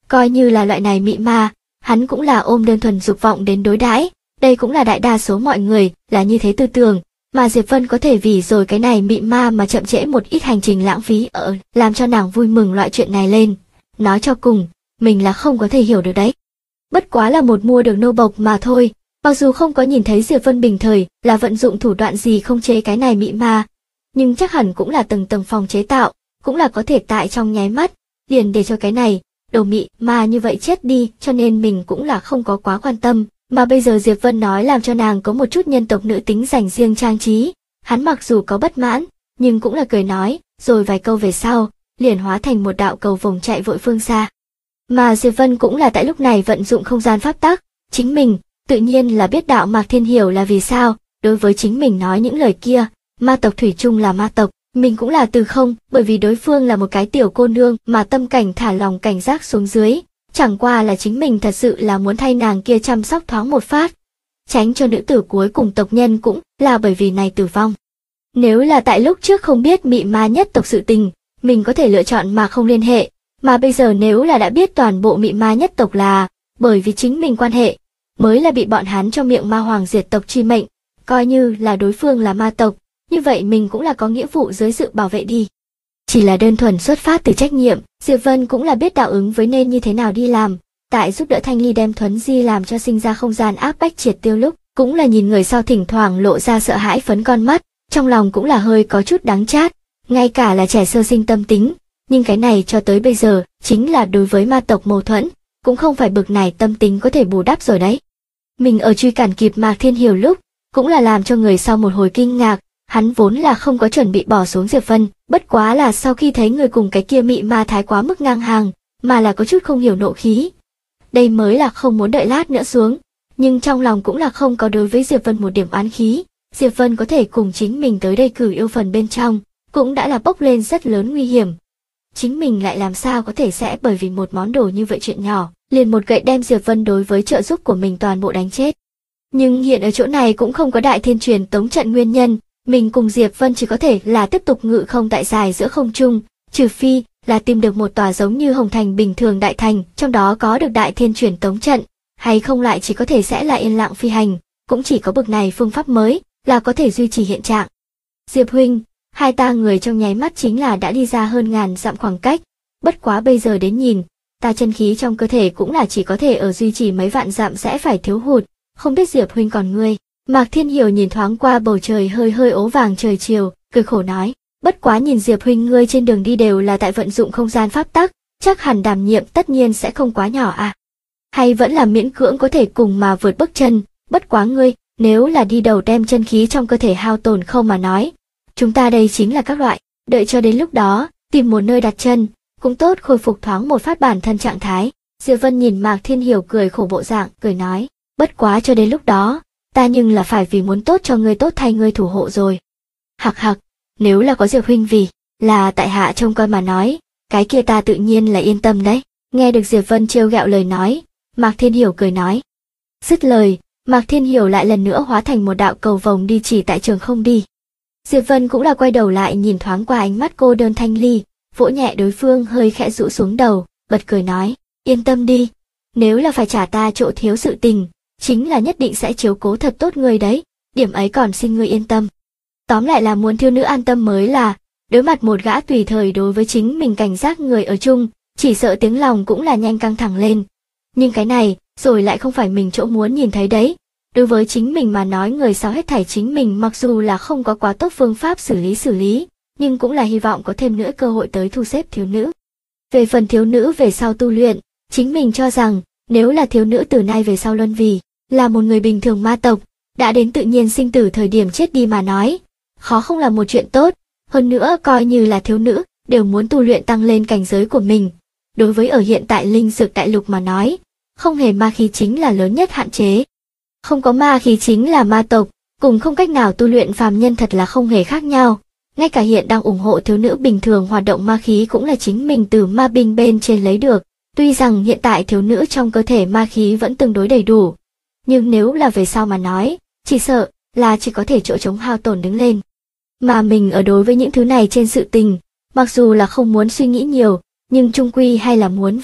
Coi như là loại này mị ma, hắn cũng là ôm đơn thuần dục vọng đến đối đãi, đây cũng là đại đa số mọi người là như thế tư tưởng, mà Diệp Vân có thể vì rồi cái này mị ma mà chậm trễ một ít hành trình lãng phí làm cho nàng vui mừng loại chuyện này lên. Nói cho cùng, mình là không có thể hiểu được đấy. Bất quá là một mua được nô bộc mà thôi, mặc dù không có nhìn thấy Diệp Vân bình thời là vận dụng thủ đoạn gì không chế cái này mị ma, nhưng chắc hẳn cũng là tầng tầng phòng chế tạo, cũng là có thể tại trong nháy mắt, liền để cho cái này đồ mị ma như vậy chết đi, cho nên mình cũng là không có quá quan tâm. Mà bây giờ Diệp Vân nói làm cho nàng có một chút nhân tộc nữ tính dành riêng trang trí, hắn mặc dù có bất mãn, nhưng cũng là cười nói, rồi vài câu về sau, liền hóa thành một đạo cầu vồng chạy vội phương xa. Mà Diệp Vân cũng là tại lúc này vận dụng không gian pháp tắc, chính mình, tự nhiên là biết đạo Mạc Thiên hiểu là vì sao, đối với chính mình nói những lời kia, ma tộc thủy chung là ma tộc, mình cũng là từ không, bởi vì đối phương là một cái tiểu cô nương mà tâm cảnh thả lòng cảnh giác xuống dưới. Chẳng qua là chính mình thật sự là muốn thay nàng kia chăm sóc thoáng một phát, tránh cho nữ tử cuối cùng tộc nhân cũng là bởi vì này tử vong. Nếu là tại lúc trước không biết mị ma nhất tộc sự tình, mình có thể lựa chọn mà không liên hệ, mà bây giờ nếu là đã biết toàn bộ mị ma nhất tộc là bởi vì chính mình quan hệ, mới là bị bọn hắn trong miệng ma hoàng diệt tộc truy mệnh, coi như là đối phương là ma tộc, như vậy mình cũng là có nghĩa vụ dưới sự bảo vệ đi. Chỉ là đơn thuần xuất phát từ trách nhiệm, Diệp Vân cũng là biết đạo ứng với nên như thế nào đi làm, tại giúp đỡ Thanh Ly đem Thuấn Di làm cho sinh ra không gian áp bách triệt tiêu lúc, cũng là nhìn người sau thỉnh thoảng lộ ra sợ hãi phấn con mắt, trong lòng cũng là hơi có chút đắng chát, ngay cả là trẻ sơ sinh tâm tính, nhưng cái này cho tới bây giờ, chính là đối với ma tộc mâu thuẫn, cũng không phải bực này tâm tính có thể bù đắp rồi đấy. Mình ở truy cản kịp Mạc Thiên Hiểu lúc, cũng là làm cho người sau một hồi kinh ngạc. Hắn vốn là không có chuẩn bị bỏ xuống Diệp Vân, bất quá là sau khi thấy người cùng cái kia mị ma thái quá mức ngang hàng, mà là có chút không hiểu nộ khí. Đây mới là không muốn đợi lát nữa xuống, nhưng trong lòng cũng là không có đối với Diệp Vân một điểm oán khí. Diệp Vân có thể cùng chính mình tới đây cử yêu phần bên trong, cũng đã là bốc lên rất lớn nguy hiểm. Chính mình lại làm sao có thể sẽ bởi vì một món đồ như vậy chuyện nhỏ, liền một gậy đem Diệp Vân đối với trợ giúp của mình toàn bộ đánh chết. Nhưng hiện ở chỗ này cũng không có đại thiên truyền tống trận nguyên nhân. Mình cùng Diệp Vân chỉ có thể là tiếp tục ngự không tại dài giữa không trung, trừ phi là tìm được một tòa giống như Hồng Thành bình thường đại thành, trong đó có được đại thiên truyền tống trận, hay không lại chỉ có thể sẽ là yên lặng phi hành, cũng chỉ có bực này phương pháp mới là có thể duy trì hiện trạng. Diệp huynh, hai ta người trong nháy mắt chính là đã đi ra hơn ngàn dặm khoảng cách, bất quá bây giờ đến nhìn, ta chân khí trong cơ thể cũng là chỉ có thể ở duy trì mấy vạn dặm sẽ phải thiếu hụt, không biết Diệp huynh còn ngươi. Mạc Thiên Hiểu nhìn thoáng qua bầu trời hơi hơi ố vàng trời chiều, cười khổ nói, bất quá nhìn Diệp huynh ngươi trên đường đi đều là tại vận dụng không gian pháp tắc, chắc hẳn đảm nhiệm tất nhiên sẽ không quá nhỏ à. Hay vẫn là miễn cưỡng có thể cùng mà vượt bước chân, bất quá ngươi, nếu là đi đầu đem chân khí trong cơ thể hao tổn không mà nói. Chúng ta đây chính là các loại, đợi cho đến lúc đó, tìm một nơi đặt chân, cũng tốt khôi phục thoáng một phát bản thân trạng thái. Diệp Vân nhìn Mạc Thiên Hiểu cười khổ bộ dạng, cười nói, bất quá cho đến lúc đó, ta nhưng là phải vì muốn tốt cho ngươi tốt thay ngươi thủ hộ rồi. Hặc hặc, nếu là có Diệp huynh vì là tại hạ trông coi mà nói, cái kia ta tự nhiên là yên tâm đấy. Nghe được Diệp Vân trêu ghẹo lời nói, Mạc Thiên Hiểu cười nói. Dứt lời, Mạc Thiên Hiểu lại lần nữa hóa thành một đạo cầu vồng đi chỉ tại trường không đi. Diệp Vân cũng là quay đầu lại nhìn thoáng qua ánh mắt cô đơn Thanh Ly, vỗ nhẹ đối phương hơi khẽ rũ xuống đầu, bật cười nói, yên tâm đi, nếu là phải trả ta chỗ thiếu sự tình, chính là nhất định sẽ chiếu cố thật tốt người đấy, điểm ấy còn xin ngươi yên tâm. Tóm lại là muốn thiếu nữ an tâm mới là, đối mặt một gã tùy thời đối với chính mình cảnh giác người ở chung, chỉ sợ tiếng lòng cũng là nhanh căng thẳng lên. Nhưng cái này, rồi lại không phải mình chỗ muốn nhìn thấy đấy. Đối với chính mình mà nói người sau hết thảy chính mình mặc dù là không có quá tốt phương pháp xử lý, nhưng cũng là hy vọng có thêm nữa cơ hội tới thu xếp thiếu nữ. Về phần thiếu nữ về sau tu luyện, chính mình cho rằng, nếu là thiếu nữ từ nay về sau luân vì là một người bình thường ma tộc, đã đến tự nhiên sinh tử thời điểm chết đi mà nói, khó không là một chuyện tốt, hơn nữa coi như là thiếu nữ, đều muốn tu luyện tăng lên cảnh giới của mình. Đối với ở hiện tại linh dược đại lục mà nói, không hề ma khí chính là lớn nhất hạn chế. Không có ma khí chính là ma tộc, cùng không cách nào tu luyện phàm nhân thật là không hề khác nhau. Ngay cả hiện đang ủng hộ thiếu nữ bình thường hoạt động ma khí cũng là chính mình từ ma binh bên trên lấy được. Tuy rằng hiện tại thiếu nữ trong cơ thể ma khí vẫn tương đối đầy đủ, nhưng nếu là về sau mà nói, chỉ sợ là chỉ có thể chỗ trống hao tổn đứng lên. Mà mình ở đối với những thứ này trên sự tình, mặc dù là không muốn suy nghĩ nhiều, nhưng chung quy hay là muốn vì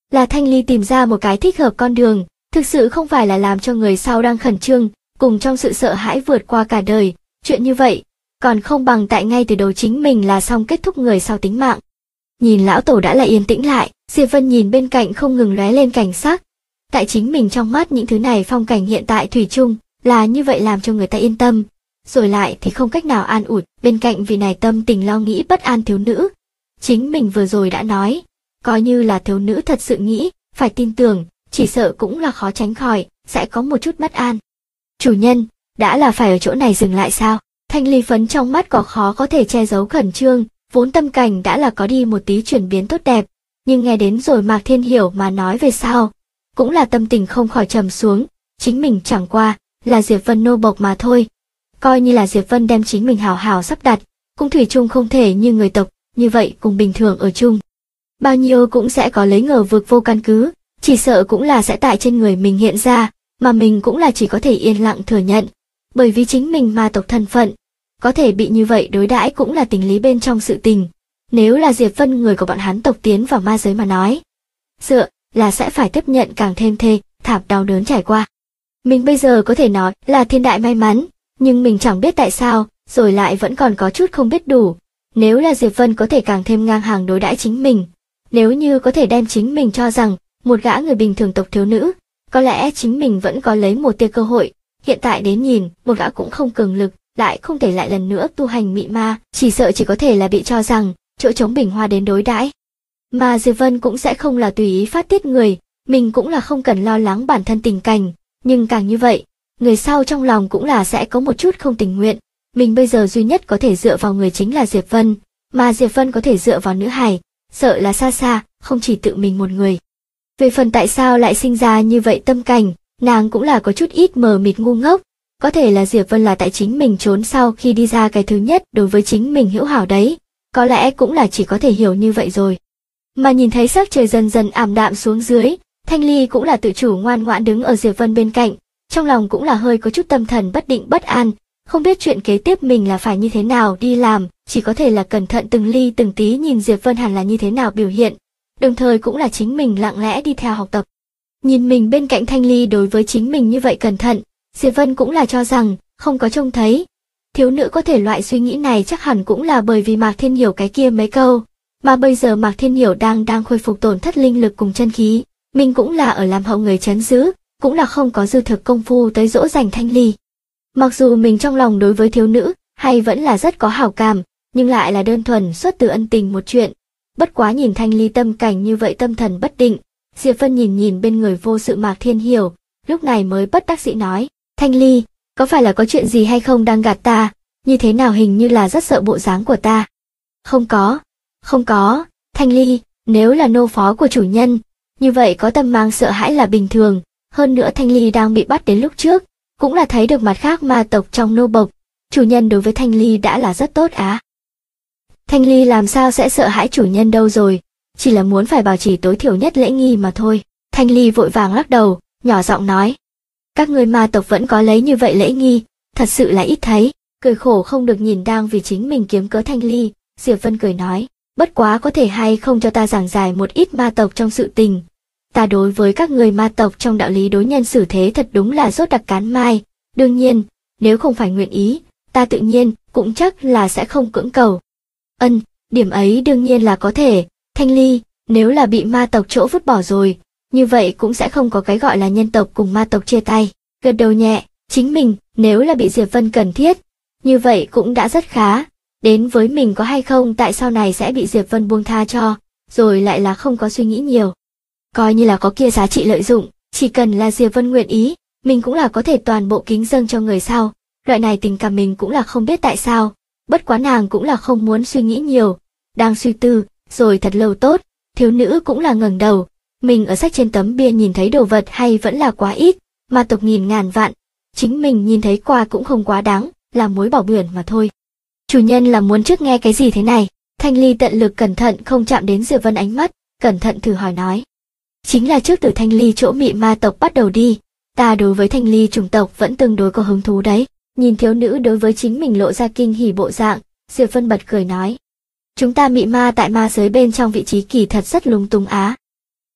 Là Thanh Ly tìm ra một cái thích hợp con đường, thực sự không phải là làm cho người sau đang khẩn trương, cùng trong sự sợ hãi vượt qua cả đời, chuyện như vậy, còn không bằng tại ngay từ đầu chính mình là xong kết thúc người sau tính mạng. Nhìn lão tổ đã lại yên tĩnh lại, Diệp Vân nhìn bên cạnh không ngừng lóe lên cảnh sắc. Tại chính mình trong mắt những thứ này phong cảnh hiện tại thủy chung, là như vậy làm cho người ta yên tâm. Rồi lại thì không cách nào an ủi, bên cạnh vị này tâm tình lo nghĩ bất an thiếu nữ. Chính mình vừa rồi đã nói, coi như là thiếu nữ thật sự nghĩ, phải tin tưởng, chỉ sợ cũng là khó tránh khỏi, sẽ có một chút bất an. Chủ nhân, đã là phải ở chỗ này dừng lại sao? Thanh Ly phấn trong mắt có khó có thể che giấu khẩn trương, vốn tâm cảnh đã là có đi một tí chuyển biến tốt đẹp, nhưng nghe đến rồi Mạc Thiên Hiểu mà nói về sau, cũng là tâm tình không khỏi trầm xuống, chính mình chẳng qua là Diệp Vân nô bộc mà thôi. Coi như là Diệp Vân đem chính mình hào hào sắp đặt, cũng thủy chung không thể như người tộc, như vậy cùng bình thường ở chung. Bao nhiêu cũng sẽ có lấy ngờ vực vô căn cứ, chỉ sợ cũng là sẽ tại trên người mình hiện ra, mà mình cũng là chỉ có thể yên lặng thừa nhận, bởi vì chính mình ma tộc thân phận, có thể bị như vậy đối đãi cũng là tình lý bên trong sự tình. Nếu là Diệp Vân người của bọn hắn tộc tiến vào ma giới mà nói, sợ là sẽ phải tiếp nhận càng thêm thê thảm đau đớn trải qua. Mình bây giờ có thể nói là thiên đại may mắn, nhưng mình chẳng biết tại sao, rồi lại vẫn còn có chút không biết đủ. Nếu là Diệp Vân có thể càng thêm ngang hàng đối đãi chính mình, nếu như có thể đem chính mình cho rằng một gã người bình thường tộc thiếu nữ, có lẽ chính mình vẫn có lấy một tia cơ hội. Hiện tại đến nhìn, một gã cũng không cường lực, lại không thể lại lần nữa tu hành mị ma, chỉ sợ chỉ có thể là bị cho rằng chỗ trống bình hoa đến đối đãi. Mà Diệp Vân cũng sẽ không là tùy ý phát tiết người, mình cũng là không cần lo lắng bản thân tình cảnh, nhưng càng như vậy, người sau trong lòng cũng là sẽ có một chút không tình nguyện. Mình bây giờ duy nhất có thể dựa vào người chính là Diệp Vân, mà Diệp Vân có thể dựa vào nữ hài, sợ là xa xa, không chỉ tự mình một người. Về phần tại sao lại sinh ra như vậy tâm cảnh, nàng cũng là có chút ít mờ mịt ngu ngốc, có thể là Diệp Vân là tại chính mình trốn sau khi đi ra cái thứ nhất đối với chính mình hữu hảo đấy, có lẽ cũng là chỉ có thể hiểu như vậy rồi. Mà nhìn thấy sắc trời dần dần ảm đạm xuống dưới, Thanh Ly cũng là tự chủ ngoan ngoãn đứng ở Diệp Vân bên cạnh, trong lòng cũng là hơi có chút tâm thần bất định bất an, không biết chuyện kế tiếp mình là phải như thế nào đi làm, chỉ có thể là cẩn thận từng ly từng tí nhìn Diệp Vân hẳn là như thế nào biểu hiện, đồng thời cũng là chính mình lặng lẽ đi theo học tập. Nhìn mình bên cạnh Thanh Ly đối với chính mình như vậy cẩn thận, Diệp Vân cũng là cho rằng, không có trông thấy. Thiếu nữ có thể loại suy nghĩ này chắc hẳn cũng là bởi vì Mạc Thiên Hiểu cái kia mấy câu, mà bây giờ Mạc Thiên Hiểu đang khôi phục tổn thất linh lực cùng chân khí, mình cũng là ở làm hậu người trấn giữ, cũng là không có dư thực công phu tới dỗ dành Thanh Ly. Mặc dù mình trong lòng đối với thiếu nữ, hay vẫn là rất có hảo cảm, nhưng lại là đơn thuần xuất từ ân tình một chuyện. Bất quá nhìn Thanh Ly tâm cảnh như vậy tâm thần bất định, Diệp Vân nhìn bên người vô sự Mạc Thiên Hiểu, lúc này mới bất đắc dĩ nói, Thanh Ly, có phải là có chuyện gì hay không đang gạt ta, như thế nào hình như là rất sợ bộ dáng của ta. Không có, Thanh Ly, nếu là nô phó của chủ nhân, như vậy có tâm mang sợ hãi là bình thường, hơn nữa Thanh Ly đang bị bắt đến lúc trước, cũng là thấy được mặt khác ma tộc trong nô bộc, chủ nhân đối với Thanh Ly đã là rất tốt á. Thanh Ly làm sao sẽ sợ hãi chủ nhân đâu rồi, chỉ là muốn phải bảo trì tối thiểu nhất lễ nghi mà thôi. Thanh Ly vội vàng lắc đầu, nhỏ giọng nói. Các ngươi ma tộc vẫn có lấy như vậy lễ nghi, thật sự là ít thấy. Cười khổ không được nhìn đang vì chính mình kiếm cớ Thanh Ly, Diệp Vân cười nói, bất quá có thể hay không cho ta giảng giải một ít ma tộc trong sự tình. Ta đối với các người ma tộc trong đạo lý đối nhân xử thế thật đúng là rốt đặc cán mai, đương nhiên, nếu không phải nguyện ý, ta tự nhiên cũng chắc là sẽ không cưỡng cầu. Điểm ấy đương nhiên là có thể, Thanh Ly, nếu là bị ma tộc chỗ vứt bỏ rồi, như vậy cũng sẽ không có cái gọi là nhân tộc cùng ma tộc chia tay. Gật đầu nhẹ, chính mình, nếu là bị Diệp Vân cần thiết, như vậy cũng đã rất khá, đến với mình có hay không tại sau này sẽ bị Diệp Vân buông tha cho, rồi lại là không có suy nghĩ nhiều. Coi như là có kia giá trị lợi dụng, chỉ cần là Diệp Vân nguyện ý, mình cũng là có thể toàn bộ kính dâng cho người sau, loại này tình cảm mình cũng là không biết tại sao, bất quá nàng cũng là không muốn suy nghĩ nhiều, đang suy tư, rồi thật lâu tốt, thiếu nữ cũng là ngẩng đầu, mình ở sách trên tấm bia nhìn thấy đồ vật hay vẫn là quá ít, ma tộc nghìn ngàn vạn, chính mình nhìn thấy qua cũng không quá đáng, là mối bỏ biển mà thôi. Chủ nhân là muốn trước nghe cái gì thế này? Thanh Ly tận lực cẩn thận không chạm đến Diệp Vân ánh mắt, cẩn thận thử hỏi nói. Chính là trước từ Thanh Ly chỗ mị ma tộc bắt đầu đi, ta đối với Thanh Ly chủng tộc vẫn tương đối có hứng thú đấy. Nhìn thiếu nữ đối với chính mình lộ ra kinh hỉ bộ dạng, Diệp Vân bật cười nói. Chúng ta mị ma tại ma giới bên trong vị trí kỳ thật rất lung tung á.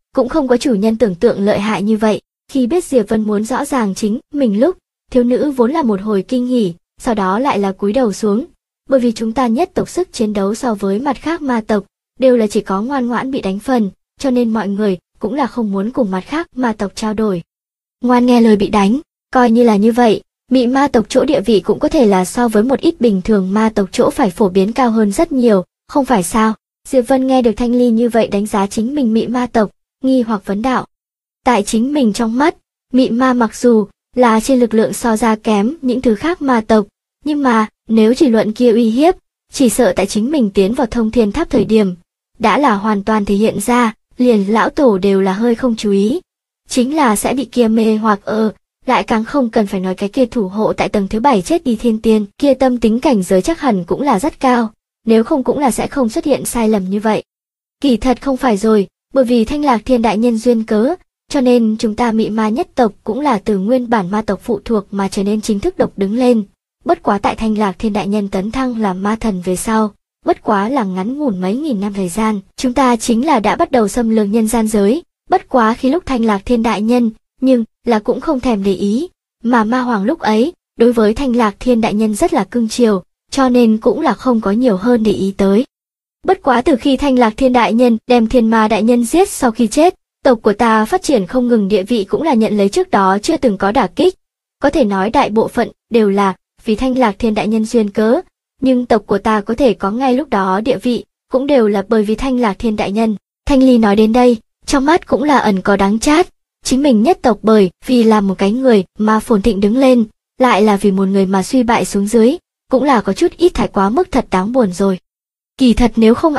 cũng không có chủ nhân tưởng tượng lợi hại như vậy. Khi biết Diệp Vân muốn rõ ràng chính mình lúc, thiếu nữ vốn là một hồi kinh hỉ, sau đó lại là cúi đầu xuống. Bởi vì chúng ta nhất tộc sức chiến đấu so với mặt khác ma tộc, đều là chỉ có ngoan ngoãn bị đánh phần, cho nên mọi người cũng là không muốn cùng mặt khác ma tộc trao đổi. Ngoan nghe lời bị đánh, coi như là như vậy, mị ma tộc chỗ địa vị cũng có thể là so với một ít bình thường ma tộc chỗ phải phổ biến cao hơn rất nhiều, không phải sao? Diệp Vân nghe được Thanh Ly như vậy đánh giá chính mình mị ma tộc, nghi hoặc vấn đạo. Tại chính mình trong mắt, mị ma mặc dù là trên lực lượng so ra kém những thứ khác ma tộc, nhưng mà nếu chỉ luận kia uy hiếp, chỉ sợ tại chính mình tiến vào Thông Thiên Tháp thời điểm, đã là hoàn toàn thể hiện ra, liền lão tổ đều là hơi không chú ý. Chính là sẽ bị kia mê hoặc lại càng không cần phải nói cái kia thủ hộ tại tầng thứ 7 chết đi thiên tiên, kia tâm tính cảnh giới chắc hẳn cũng là rất cao, nếu không cũng là sẽ không xuất hiện sai lầm như vậy. Kỳ thật không phải rồi, bởi vì Thanh Lạc Thiên đại nhân duyên cớ, cho nên chúng ta mị ma nhất tộc cũng là từ nguyên bản ma tộc phụ thuộc mà trở nên chính thức độc đứng lên. Bất quá tại Thanh Lạc Thiên đại nhân tấn thăng làm ma thần về sau, bất quá là ngắn ngủn mấy nghìn năm thời gian, chúng ta chính là đã bắt đầu xâm lược nhân gian giới. Bất quá khi lúc Thanh Lạc Thiên đại nhân, nhưng là cũng không thèm để ý, mà ma hoàng lúc ấy, đối với Thanh Lạc Thiên đại nhân rất là cưng chiều, cho nên cũng là không có nhiều hơn để ý tới. Bất quá từ khi Thanh Lạc Thiên đại nhân đem Thiên Ma đại nhân giết sau khi chết, tộc của ta phát triển không ngừng, địa vị cũng là nhận lấy trước đó chưa từng có đả kích. Có thể nói đại bộ phận đều là vì Thanh Lạc Thiên đại nhân duyên cớ, nhưng tộc của ta có thể có ngay lúc đó địa vị, cũng đều là bởi vì Thanh Lạc Thiên đại nhân. Thanh Ly nói đến đây, trong mắt cũng là ẩn có đắng chát, chính mình nhất tộc bởi vì làm một cái người mà phồn thịnh đứng lên, lại là vì một người mà suy bại xuống dưới, cũng là có chút ít thái quá mức, thật đáng buồn rồi. Kỳ thật nếu không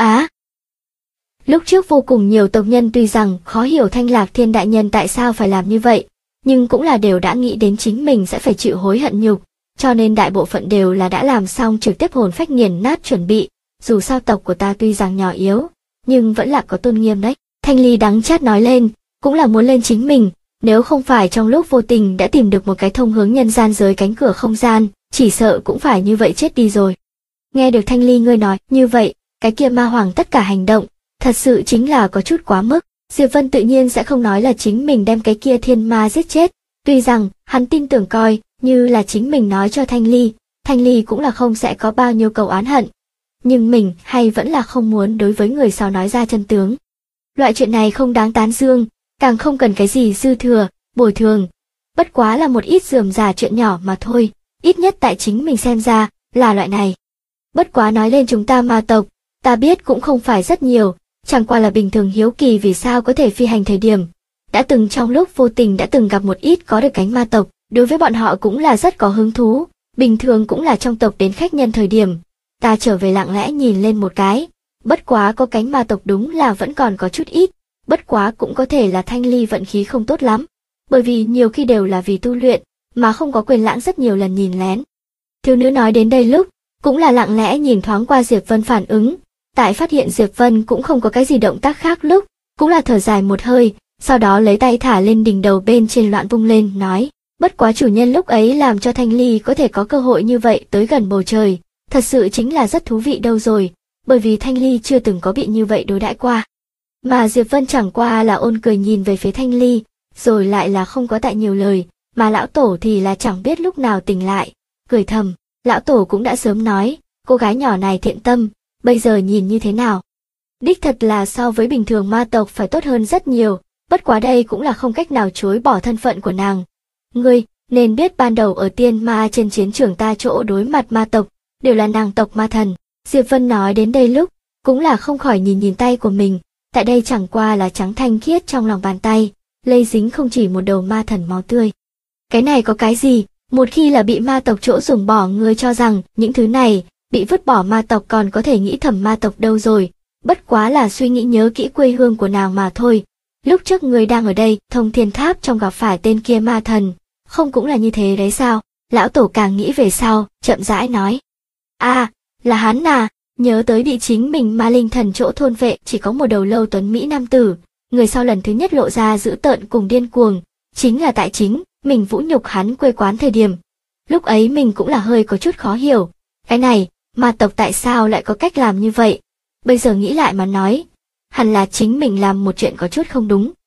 lúc trước vô cùng nhiều tộc nhân tuy rằng khó hiểu Thanh Lạc Thiên đại nhân tại sao phải làm như vậy, nhưng cũng là đều đã nghĩ đến chính mình sẽ phải chịu hối hận nhục, cho nên đại bộ phận đều là đã làm xong trực tiếp hồn phách nghiền nát chuẩn bị, dù sao tộc của ta tuy rằng nhỏ yếu, nhưng vẫn là có tôn nghiêm đấy. Thanh Ly đắng chát nói lên, cũng là muốn lên chính mình, nếu không phải trong lúc vô tình đã tìm được một cái thông hướng nhân gian giới cánh cửa không gian, chỉ sợ cũng phải như vậy chết đi rồi. Nghe được Thanh Ly ngươi nói như vậy, cái kia ma hoàng tất cả hành động, thật sự chính là có chút quá mức. Diệp Vân tự nhiên sẽ không nói là chính mình đem cái kia thiên ma giết chết, tuy rằng hắn tin tưởng coi như là chính mình nói cho Thanh Ly cũng là không sẽ có bao nhiêu cầu oán hận. Nhưng mình hay vẫn là không muốn đối với người sau nói ra chân tướng. Loại chuyện này không đáng tán dương, càng không cần cái gì dư thừa, bồi thường. Bất quá là một ít rườm rà chuyện nhỏ mà thôi, ít nhất tại chính mình xem ra, là loại này. Bất quá nói lên chúng ta ma tộc, ta biết cũng không phải rất nhiều, chẳng qua là bình thường hiếu kỳ vì sao có thể phi hành thời điểm. Đã từng trong lúc vô tình đã từng gặp một ít có được cánh ma tộc, đối với bọn họ cũng là rất có hứng thú, bình thường cũng là trong tộc đến khách nhân thời điểm. Ta trở về lặng lẽ nhìn lên một cái, bất quá có cánh ma tộc đúng là vẫn còn có chút ít, bất quá cũng có thể là Thanh Ly vận khí không tốt lắm, bởi vì nhiều khi đều là vì tu luyện, mà không có quyền lãng rất nhiều lần nhìn lén. Thiếu nữ nói đến đây lúc, cũng là lặng lẽ nhìn thoáng qua Diệp Vân phản ứng, tại phát hiện Diệp Vân cũng không có cái gì động tác khác lúc, cũng là thở dài một hơi, sau đó lấy tay thả lên đỉnh đầu bên trên loạn vung lên, nói, bất quá chủ nhân lúc ấy làm cho Thanh Ly có thể có cơ hội như vậy tới gần bầu trời, thật sự chính là rất thú vị đâu rồi, bởi vì Thanh Ly chưa từng có bị như vậy đối đãi qua. Mà Diệp Vân chẳng qua là ôn cười nhìn về phía Thanh Ly, rồi lại là không có tại nhiều lời, mà lão tổ thì là chẳng biết lúc nào tỉnh lại, cười thầm, lão tổ cũng đã sớm nói, cô gái nhỏ này thiện tâm, bây giờ nhìn như thế nào. Đích thật là so với bình thường ma tộc phải tốt hơn rất nhiều, bất quá đây cũng là không cách nào chối bỏ thân phận của nàng. Ngươi, nên biết ban đầu ở tiên ma trên chiến trường ta chỗ đối mặt ma tộc, đều là nàng tộc ma thần. Diệp Vân nói đến đây lúc, cũng là không khỏi nhìn tay của mình, tại đây chẳng qua là trắng thanh khiết trong lòng bàn tay, lây dính không chỉ một đầu ma thần máu tươi. Cái này có cái gì, một khi là bị ma tộc chỗ dùng bỏ, người cho rằng những thứ này, bị vứt bỏ ma tộc còn có thể nghĩ thầm ma tộc đâu rồi, bất quá là suy nghĩ nhớ kỹ quê hương của nàng mà thôi. Lúc trước người đang ở đây, Thông Thiên Tháp trong gặp phải tên kia ma thần, không cũng là như thế đấy sao? Lão tổ càng nghĩ về sau, chậm rãi nói. Là hắn à, nhớ tới bị chính mình ma linh thần chỗ thôn vệ chỉ có một đầu lâu tuấn Mỹ nam tử, người sau lần thứ nhất lộ ra dữ tợn cùng điên cuồng, chính là tại chính mình vũ nhục hắn quê quán thời điểm. Lúc ấy mình cũng là hơi có chút khó hiểu, cái này, ma tộc tại sao lại có cách làm như vậy? Bây giờ nghĩ lại mà nói, hẳn là chính mình làm một chuyện có chút không đúng,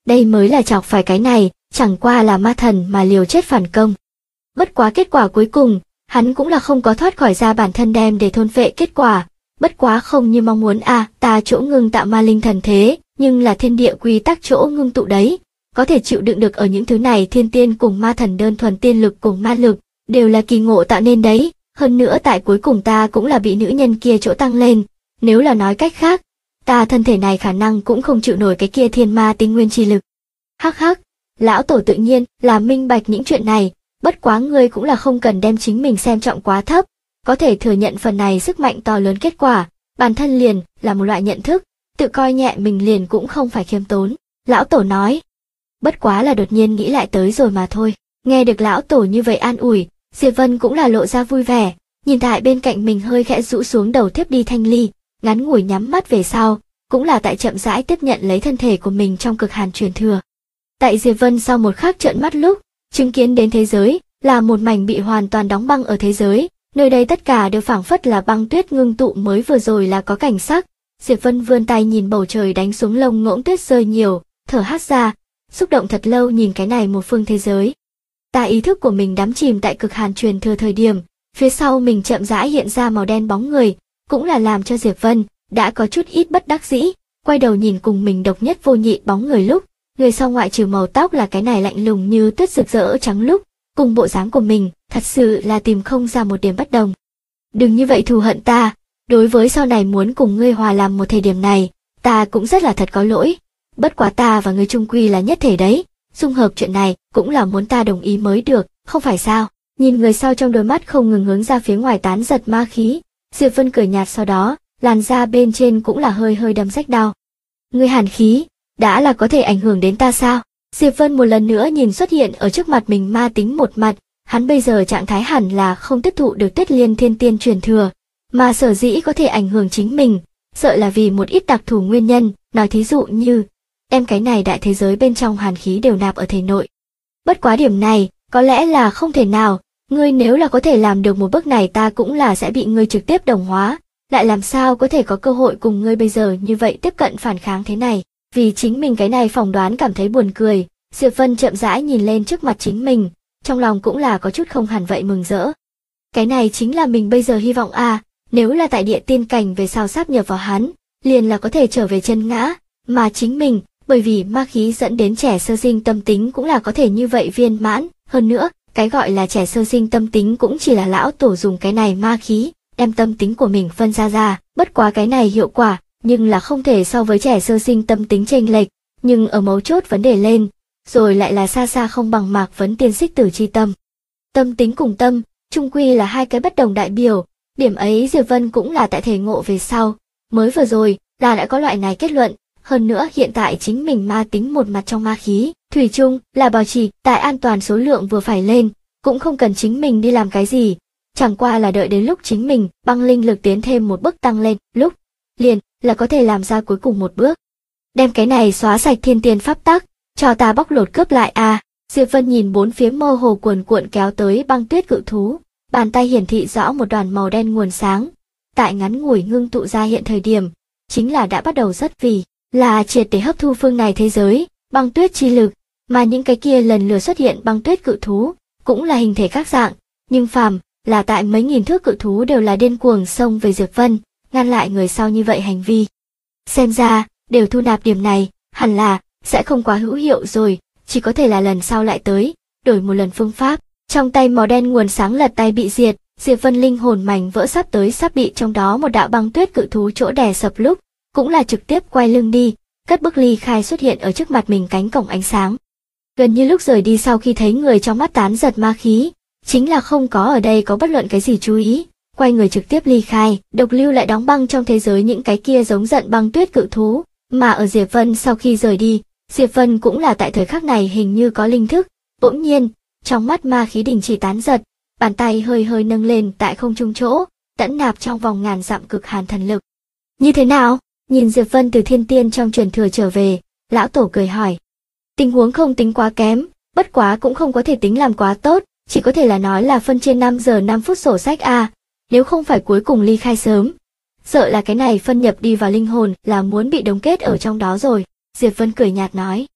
Đây mới là chọc phải cái này, chẳng qua là ma thần mà liều chết phản công. Bất quá kết quả cuối cùng, hắn cũng là không có thoát khỏi ra bản thân đem để thôn phệ kết quả. Bất quá không như mong muốn ta chỗ ngưng tạo ma linh thần thế, nhưng là thiên địa quy tắc chỗ ngưng tụ đấy. Có thể chịu đựng được ở những thứ này thiên tiên cùng ma thần đơn thuần tiên lực cùng ma lực, đều là kỳ ngộ tạo nên đấy. Hơn nữa tại cuối cùng ta cũng là bị nữ nhân kia chỗ tăng lên. Nếu là nói cách khác, ta thân thể này khả năng cũng không chịu nổi cái kia thiên ma tinh nguyên chi lực. Hắc hắc, lão tổ tự nhiên là minh bạch những chuyện này, bất quá ngươi cũng là không cần đem chính mình xem trọng quá thấp, có thể thừa nhận phần này sức mạnh to lớn kết quả, bản thân liền là một loại nhận thức, tự coi nhẹ mình liền cũng không phải khiêm tốn. Lão tổ nói, bất quá là đột nhiên nghĩ lại tới rồi mà thôi. Nghe được lão tổ như vậy an ủi, Diệp Vân cũng là lộ ra vui vẻ, nhìn tại bên cạnh mình hơi khẽ rũ xuống đầu thiếp đi Thanh Ly, ngắn ngủi nhắm mắt về sau, cũng là tại chậm rãi tiếp nhận lấy thân thể của mình trong cực hàn truyền thừa. Tại Diệp Vân sau một khắc trợn mắt lúc, chứng kiến đến thế giới, là một mảnh bị hoàn toàn đóng băng ở thế giới, nơi đây tất cả đều phảng phất là băng tuyết ngưng tụ mới vừa rồi là có cảnh sắc. Diệp Vân vươn tay nhìn bầu trời đánh xuống lông ngỗng tuyết rơi nhiều, thở hắt ra, xúc động thật lâu nhìn cái này một phương thế giới. Tại ý thức của mình đắm chìm tại cực hàn truyền thừa thời điểm, phía sau mình chậm rãi hiện ra màu đen bóng người, cũng là làm cho Diệp Vân đã có chút ít bất đắc dĩ, quay đầu nhìn cùng mình độc nhất vô nhị bóng người lúc, người sau ngoại trừ màu tóc là cái này lạnh lùng như tuyết rực rỡ trắng lúc, cùng bộ dáng của mình, thật sự là tìm không ra một điểm bất đồng. Đừng như vậy thù hận ta, đối với sau này muốn cùng ngươi hòa làm một thời điểm này, ta cũng rất là thật có lỗi, bất quá ta và ngươi chung quy là nhất thể đấy, dung hợp chuyện này cũng là muốn ta đồng ý mới được, không phải sao? Nhìn người sau trong đôi mắt không ngừng hướng ra phía ngoài tán giật ma khí, Diệp Vân cười nhạt sau đó, làn da bên trên cũng là hơi hơi đâm rách đau. Ngươi hàn khí, đã là có thể ảnh hưởng đến ta sao? Diệp Vân một lần nữa nhìn xuất hiện ở trước mặt mình ma tính một mặt, hắn bây giờ trạng thái hẳn là không tiếp thụ được Tuyết Liên Thiên Tiên truyền thừa, mà sở dĩ có thể ảnh hưởng chính mình, sợ là vì một ít đặc thù nguyên nhân, nói thí dụ như đem cái này đại thế giới bên trong hàn khí đều nạp ở thể nội. Bất quá điểm này, có lẽ là không thể nào, ngươi nếu là có thể làm được một bước này ta cũng là sẽ bị ngươi trực tiếp đồng hóa, lại làm sao có thể có cơ hội cùng ngươi bây giờ như vậy tiếp cận phản kháng thế này. Vì chính mình cái này phỏng đoán cảm thấy buồn cười, Diệp Vân chậm rãi nhìn lên trước mặt chính mình, trong lòng cũng là có chút không hẳn vậy mừng rỡ. Cái này chính là mình bây giờ hy vọng nếu là tại địa tiên cảnh về sau sáp nhập vào hắn, liền là có thể trở về chân ngã, mà chính mình, bởi vì ma khí dẫn đến trẻ sơ sinh tâm tính cũng là có thể như vậy viên mãn, hơn nữa, cái gọi là trẻ sơ sinh tâm tính cũng chỉ là lão tổ dùng cái này ma khí, đem tâm tính của mình phân ra, bất quá cái này hiệu quả, nhưng là không thể so với trẻ sơ sinh tâm tính chênh lệch, nhưng ở mấu chốt vấn đề lên, rồi lại là xa xa không bằng Mạc Vấn Tiên xích tử chi tâm. Tâm tính cùng tâm, chung quy là hai cái bất đồng đại biểu, điểm ấy Diệp Vân cũng là tại thể ngộ về sau, mới vừa rồi, là đã có loại này kết luận, hơn nữa hiện tại chính mình ma tính một mặt trong ma khí, thủy chung là bảo trì tại an toàn số lượng vừa phải lên, cũng không cần chính mình đi làm cái gì, chẳng qua là đợi đến lúc chính mình băng linh lực tiến thêm một bước tăng lên, lúc liền là có thể làm ra cuối cùng một bước. Đem cái này xóa sạch thiên tiên pháp tắc, cho ta bóc lột cướp lại Diệp Vân nhìn bốn phía mơ hồ cuồn cuộn kéo tới băng tuyết cự thú, bàn tay hiển thị rõ một đoàn màu đen nguồn sáng, tại ngắn ngủi ngưng tụ ra hiện thời điểm, chính là đã bắt đầu rất vì là triệt để hấp thu phương này thế giới, băng tuyết chi lực, mà những cái kia lần lượt xuất hiện băng tuyết cự thú, cũng là hình thể các dạng, nhưng phàm là tại mấy nghìn thước cự thú đều là điên cuồng xông về Diệp Vân, ngăn lại người sau như vậy hành vi. Xem ra, đều thu nạp điểm này, hẳn là sẽ không quá hữu hiệu rồi, chỉ có thể là lần sau lại tới, đổi một lần phương pháp. Trong tay màu đen nguồn sáng lật tay bị diệt, Diệp Vân linh hồn mảnh vỡ sắp bị trong đó một đạo băng tuyết cự thú chỗ đè sập lúc, cũng là trực tiếp quay lưng đi, cất bước ly khai xuất hiện ở trước mặt mình cánh cổng ánh sáng. Gần như lúc rời đi sau khi thấy người trong mắt tán giật ma khí, chính là không có ở đây có bất luận cái gì chú ý, quay người trực tiếp ly khai, độc lưu lại đóng băng trong thế giới những cái kia giống giận băng tuyết cự thú, mà ở Diệp Vân sau khi rời đi, Diệp Vân cũng là tại thời khắc này hình như có linh thức, bỗng nhiên, trong mắt ma khí đình chỉ tán giật, bàn tay hơi hơi nâng lên tại không trung chỗ, tẫn nạp trong vòng ngàn dặm cực hàn thần lực. Như thế nào? Nhìn Diệp Vân từ thiên tiên trong truyền thừa trở về, lão tổ cười hỏi. Tình huống không tính quá kém, bất quá cũng không có thể tính làm quá tốt, chỉ có thể là nói là phân trên 5 giờ 5 phút sổ sách nếu không phải cuối cùng ly khai sớm. Sợ là cái này phân nhập đi vào linh hồn là muốn bị đóng kết ở trong đó rồi, Diệp Vân cười nhạt nói.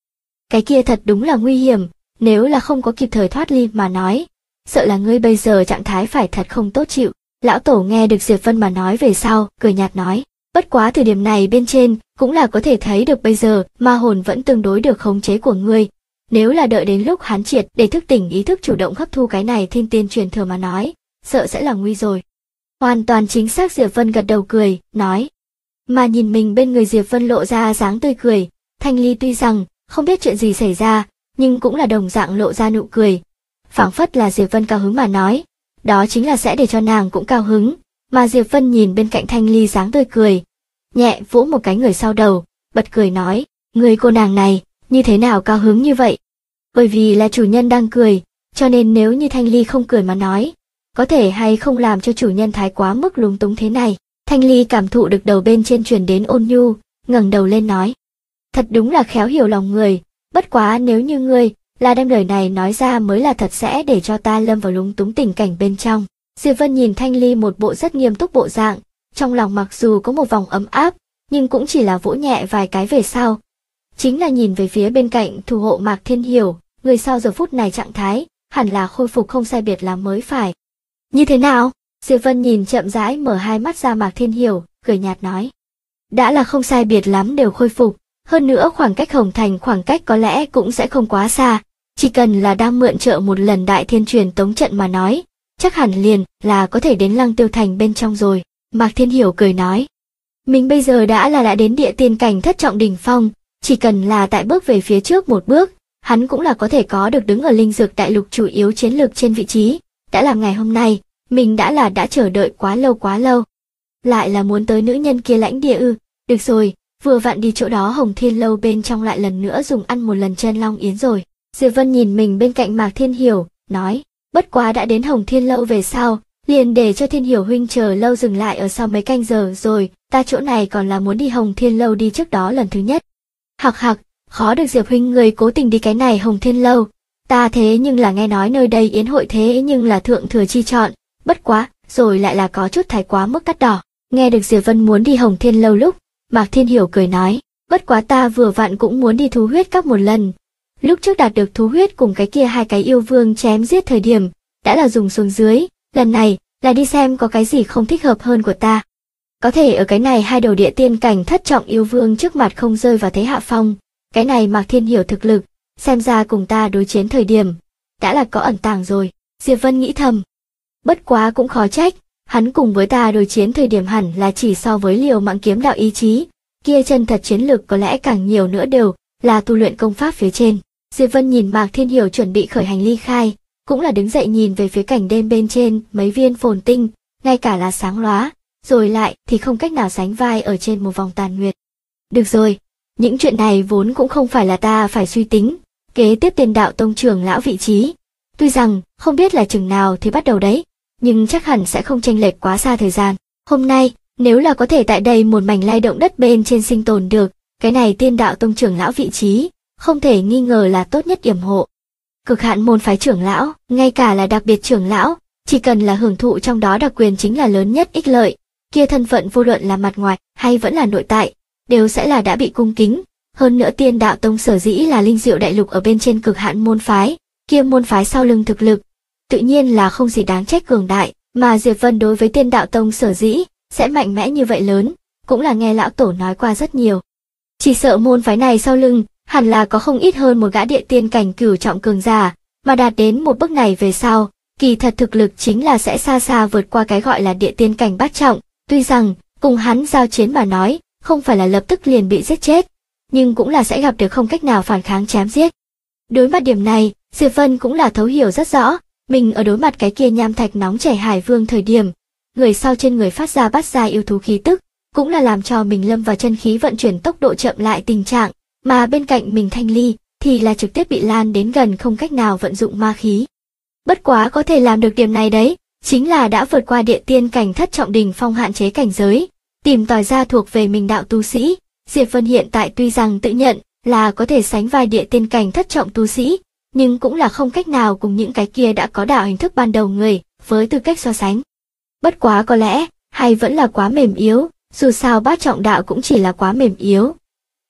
cái kia thật đúng là nguy hiểm, nếu là không có kịp thời thoát ly mà nói, sợ là ngươi bây giờ trạng thái phải thật không tốt chịu. Lão Tổ nghe được Diệp Vân mà nói về sau, cười nhạt nói, bất quá thời điểm này bên trên, cũng là có thể thấy được bây giờ, ma hồn vẫn tương đối được khống chế của ngươi. Nếu là đợi đến lúc hắn triệt để thức tỉnh ý thức chủ động hấp thu cái này thiên tiên truyền thừa mà nói, sợ sẽ là nguy rồi. Hoàn toàn chính xác. Diệp Vân gật đầu cười, nói. Mà nhìn mình bên người Diệp Vân lộ ra dáng tươi cười, Thanh Ly tuy rằng không biết chuyện gì xảy ra, nhưng cũng là đồng dạng lộ ra nụ cười. Phảng phất là Diệp Vân cao hứng mà nói, đó chính là sẽ để cho nàng cũng cao hứng. Mà Diệp Vân nhìn bên cạnh Thanh Ly dáng tươi cười, nhẹ vỗ một cái người sau đầu, bật cười nói, người cô nàng này, như thế nào cao hứng như vậy? Bởi vì là chủ nhân đang cười, cho nên nếu như Thanh Ly không cười mà nói, có thể hay không làm cho chủ nhân thái quá mức lúng túng thế này. Thanh Ly cảm thụ được đầu bên trên truyền đến ôn nhu, ngẩng đầu lên nói. Thật đúng là khéo hiểu lòng người, bất quá nếu như ngươi là đem lời này nói ra mới là thật sẽ để cho ta lâm vào lúng túng tình cảnh bên trong. Diệp Vân nhìn Thanh Ly một bộ rất nghiêm túc bộ dạng, trong lòng mặc dù có một vòng ấm áp, nhưng cũng chỉ là vỗ nhẹ vài cái về sau. Chính là nhìn về phía bên cạnh thủ hộ Mạc Thiên Hiểu, người sau giờ phút này trạng thái, hẳn là khôi phục không sai biệt lắm mới phải. Như thế nào? Diệp Vân nhìn chậm rãi mở hai mắt ra Mạc Thiên Hiểu, cười nhạt nói. Đã là không sai biệt lắm đều khôi phục, hơn nữa khoảng cách Hồng Thành khoảng cách có lẽ cũng sẽ không quá xa, chỉ cần là đang mượn trợ một lần đại thiên truyền tống trận mà nói, chắc hẳn liền là có thể đến Lăng Tiêu Thành bên trong rồi. Mạc Thiên Hiểu cười nói. Mình bây giờ đã đến địa tiên cảnh thất trọng đỉnh phong, chỉ cần là tại bước về phía trước một bước, hắn cũng là có thể có được đứng ở linh dược đại lục chủ yếu chiến lược trên vị trí. Đã là ngày hôm nay, mình đã chờ đợi quá lâu. Lại là muốn tới nữ nhân kia lãnh địa ư? Được rồi, vừa vặn đi chỗ đó Hồng Thiên Lâu bên trong lại lần nữa dùng ăn một lần chân long yến rồi. Diệp Vân nhìn mình bên cạnh Mạc Thiên Hiểu, nói, bất quá đã đến Hồng Thiên Lâu về sau, liền để cho Thiên Hiểu huynh chờ lâu dừng lại ở sau mấy canh giờ rồi, ta chỗ này còn là muốn đi Hồng Thiên Lâu đi trước đó lần thứ nhất. Hặc, khó được Diệp huynh người cố tình đi cái này Hồng Thiên Lâu, ta thế nhưng là nghe nói nơi đây yến hội thế nhưng là thượng thừa chi chọn, bất quá, rồi lại là có chút thái quá mức đắt đỏ. Nghe được Diệp Vân muốn đi Hồng Thiên Lâu lúc, Mạc Thiên Hiểu cười nói, bất quá ta vừa vặn cũng muốn đi thú huyết các một lần. Lúc trước đạt được thú huyết cùng cái kia hai cái yêu vương chém giết thời điểm, đã là dùng xuống dưới, lần này là đi xem có cái gì không thích hợp hơn của ta. Có thể ở cái này hai đầu địa tiên cảnh thất trọng yêu vương trước mặt không rơi vào thế hạ phong, cái này Mạc Thiên Hiểu thực lực, xem ra cùng ta đối chiến thời điểm, đã là có ẩn tàng rồi. Diệp Vân nghĩ thầm. Bất quá cũng khó trách, hắn cùng với ta đối chiến thời điểm hẳn là chỉ so với liều mạng kiếm đạo ý chí, kia chân thật chiến lực có lẽ càng nhiều nữa đều là tu luyện công pháp phía trên. Diệp Vân nhìn Mạc Thiên Hiểu chuẩn bị khởi hành ly khai, cũng là đứng dậy nhìn về phía cảnh đêm bên trên mấy viên phồn tinh, ngay cả là sáng lóa, rồi lại thì không cách nào sánh vai ở trên một vòng tàn nguyệt. Được rồi, những chuyện này vốn cũng không phải là ta phải suy tính, kế tiếp Tiên Đạo Tông trưởng lão vị trí. Tuy rằng không biết là chừng nào thì bắt đầu đấy, nhưng chắc hẳn sẽ không chênh lệch quá xa thời gian. Hôm nay, nếu là có thể tại đây một mảnh lay động đất bên trên sinh tồn được, cái này Tiên Đạo Tông trưởng lão vị trí, không thể nghi ngờ là tốt nhất yểm hộ. Cực hạn môn phái trưởng lão, ngay cả là đặc biệt trưởng lão, chỉ cần là hưởng thụ trong đó đặc quyền chính là lớn nhất ích lợi, kia thân phận vô luận là mặt ngoài hay vẫn là nội tại, đều sẽ là đã bị cung kính. Hơn nữa Tiên Đạo Tông sở dĩ là linh diệu đại lục ở bên trên cực hạn môn phái, kia môn phái sau lưng thực lực, tự nhiên là không gì đáng trách cường đại, mà Diệp Vân đối với Tiên Đạo Tông sở dĩ sẽ mạnh mẽ như vậy lớn, cũng là nghe lão tổ nói qua rất nhiều. Chỉ sợ môn phái này sau lưng, hẳn là có không ít hơn một gã địa tiên cảnh cửu trọng cường giả, mà đạt đến một bước này về sau, kỳ thật thực lực chính là sẽ xa xa vượt qua cái gọi là địa tiên cảnh bát trọng, tuy rằng, cùng hắn giao chiến mà nói, không phải là lập tức liền bị giết chết, nhưng cũng là sẽ gặp được không cách nào phản kháng chém giết. Đối mặt điểm này, Diệp Vân cũng là thấu hiểu rất rõ, mình ở đối mặt cái kia nham thạch nóng chảy hải vương thời điểm, người sau trên người phát ra bát gia yêu thú khí tức, cũng là làm cho mình lâm vào chân khí vận chuyển tốc độ chậm lại tình trạng, mà bên cạnh mình Thanh Ly thì là trực tiếp bị lan đến gần không cách nào vận dụng ma khí. Bất quá có thể làm được điểm này đấy, chính là đã vượt qua địa tiên cảnh thất trọng đỉnh phong hạn chế cảnh giới, tìm tòi ra thuộc về mình đạo tu sĩ. Diệp Vân hiện tại tuy rằng tự nhận là có thể sánh vai địa tiên cảnh thất trọng tu sĩ, nhưng cũng là không cách nào cùng những cái kia đã có đạo hình thức ban đầu người với tư cách so sánh. Bất quá có lẽ, hay vẫn là quá mềm yếu, dù sao bát trọng đạo cũng chỉ là quá mềm yếu.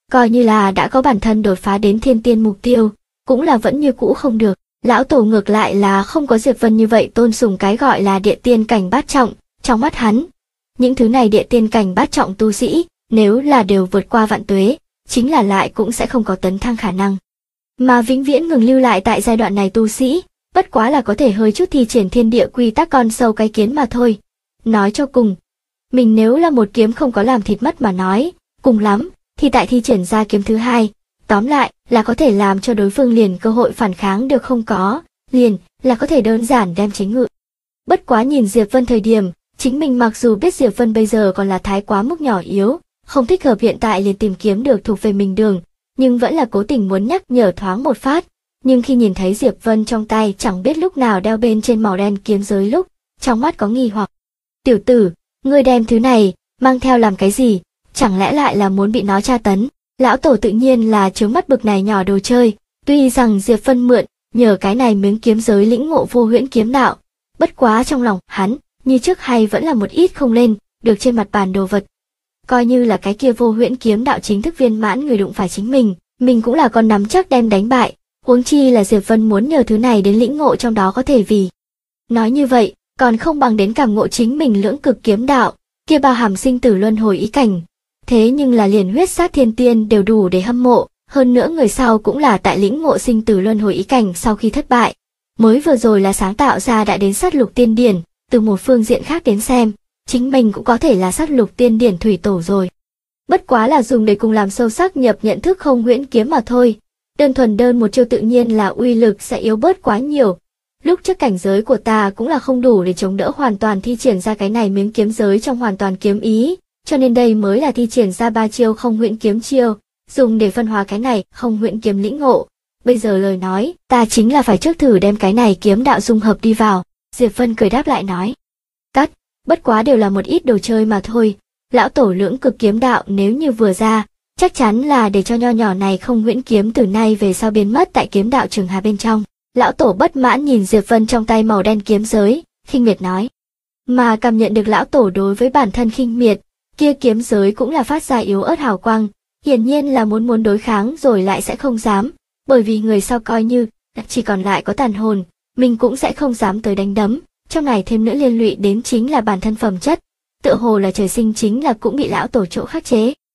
Coi như là đã có bản thân đột phá đến thiên tiên mục tiêu, cũng là vẫn như cũ không được. Lão tổ ngược lại là không có Diệp Vân như vậy tôn sùng cái gọi là địa tiên cảnh bát trọng, trong mắt hắn. Những thứ này địa tiên cảnh bát trọng tu sĩ, nếu là đều vượt qua vạn tuế, chính là lại cũng sẽ không có tấn thăng khả năng. Mà vĩnh viễn ngừng lưu lại tại giai đoạn này tu sĩ, bất quá là có thể hơi chút thi triển thiên địa quy tắc con sâu cái kiến mà thôi. Nói cho cùng, mình nếu là một kiếm không có làm thịt mất mà nói, cùng lắm, thì tại thi triển ra kiếm thứ hai, tóm lại là có thể làm cho đối phương liền cơ hội phản kháng được không có, liền là có thể đơn giản đem chính ngự. Bất quá nhìn Diệp Vân thời điểm, chính mình mặc dù biết Diệp Vân bây giờ còn là thái quá mức nhỏ yếu, không thích hợp hiện tại liền tìm kiếm được thuộc về mình đường, nhưng vẫn là cố tình muốn nhắc nhở thoáng một phát. Nhưng khi nhìn thấy Diệp Vân trong tay chẳng biết lúc nào đeo bên trên màu đen kiếm giới lúc, trong mắt có nghi hoặc. Tiểu tử, ngươi đem thứ này, mang theo làm cái gì, chẳng lẽ lại là muốn bị nó tra tấn? Lão tổ tự nhiên là chướng mắt bực này nhỏ đồ chơi, tuy rằng Diệp Vân mượn, nhờ cái này miếng kiếm giới lĩnh ngộ vô huyễn kiếm đạo, bất quá trong lòng hắn, như trước hay vẫn là một ít không lên, được trên mặt bàn đồ vật. Coi như là cái kia vô huyễn kiếm đạo chính thức viên mãn người đụng phải chính mình cũng là con nắm chắc đem đánh bại, huống chi là Diệp Vân muốn nhờ thứ này đến lĩnh ngộ trong đó có thể vì. Nói như vậy, còn không bằng đến cảm ngộ chính mình lưỡng cực kiếm đạo, kia bao hàm sinh tử luân hồi ý cảnh. Thế nhưng là liền huyết sát thiên tiên đều đủ để hâm mộ, hơn nữa người sau cũng là tại lĩnh ngộ sinh tử luân hồi ý cảnh sau khi thất bại. Mới vừa rồi là sáng tạo ra đã đến sát lục tiên điển, từ một phương diện khác đến xem, chính mình cũng có thể là sát lục tiên điển thủy tổ rồi. Bất quá là dùng để cùng làm sâu sắc nhập nhận thức không huyễn kiếm mà thôi. Đơn thuần đơn một chiêu tự nhiên là uy lực sẽ yếu bớt quá nhiều. Lúc trước cảnh giới của ta cũng là không đủ để chống đỡ hoàn toàn thi triển ra cái này miếng kiếm giới trong hoàn toàn kiếm ý, cho nên đây mới là thi triển ra 3 chiêu không huyễn kiếm chiêu, dùng để phân hóa cái này không huyễn kiếm lĩnh ngộ. Bây giờ lời nói, ta chính là phải trước thử đem cái này kiếm đạo dung hợp đi vào. Diệp Vân cười đáp lại nói. Cắt, bất quá đều là một ít đồ chơi mà thôi. Lão tổ lưỡng cực kiếm đạo nếu như vừa ra, chắc chắn là để cho nho nhỏ này không huyễn kiếm từ nay về sau biến mất tại kiếm đạo trường hà bên trong. Lão tổ bất mãn nhìn Diệp Vân trong tay màu đen kiếm giới, khinh miệt nói. Mà cảm nhận được lão tổ đối với bản thân khinh miệt, kia kiếm giới cũng là phát ra yếu ớt hào quang, hiển nhiên là muốn đối kháng rồi lại sẽ không dám, bởi vì người sau coi như chỉ còn lại có tàn hồn, mình cũng sẽ không dám tới đánh đấm, trong này thêm nữa liên lụy đến chính là bản thân phẩm chất, tựa hồ là trời sinh chính là cũng bị lão tổ chỗ khắc chế.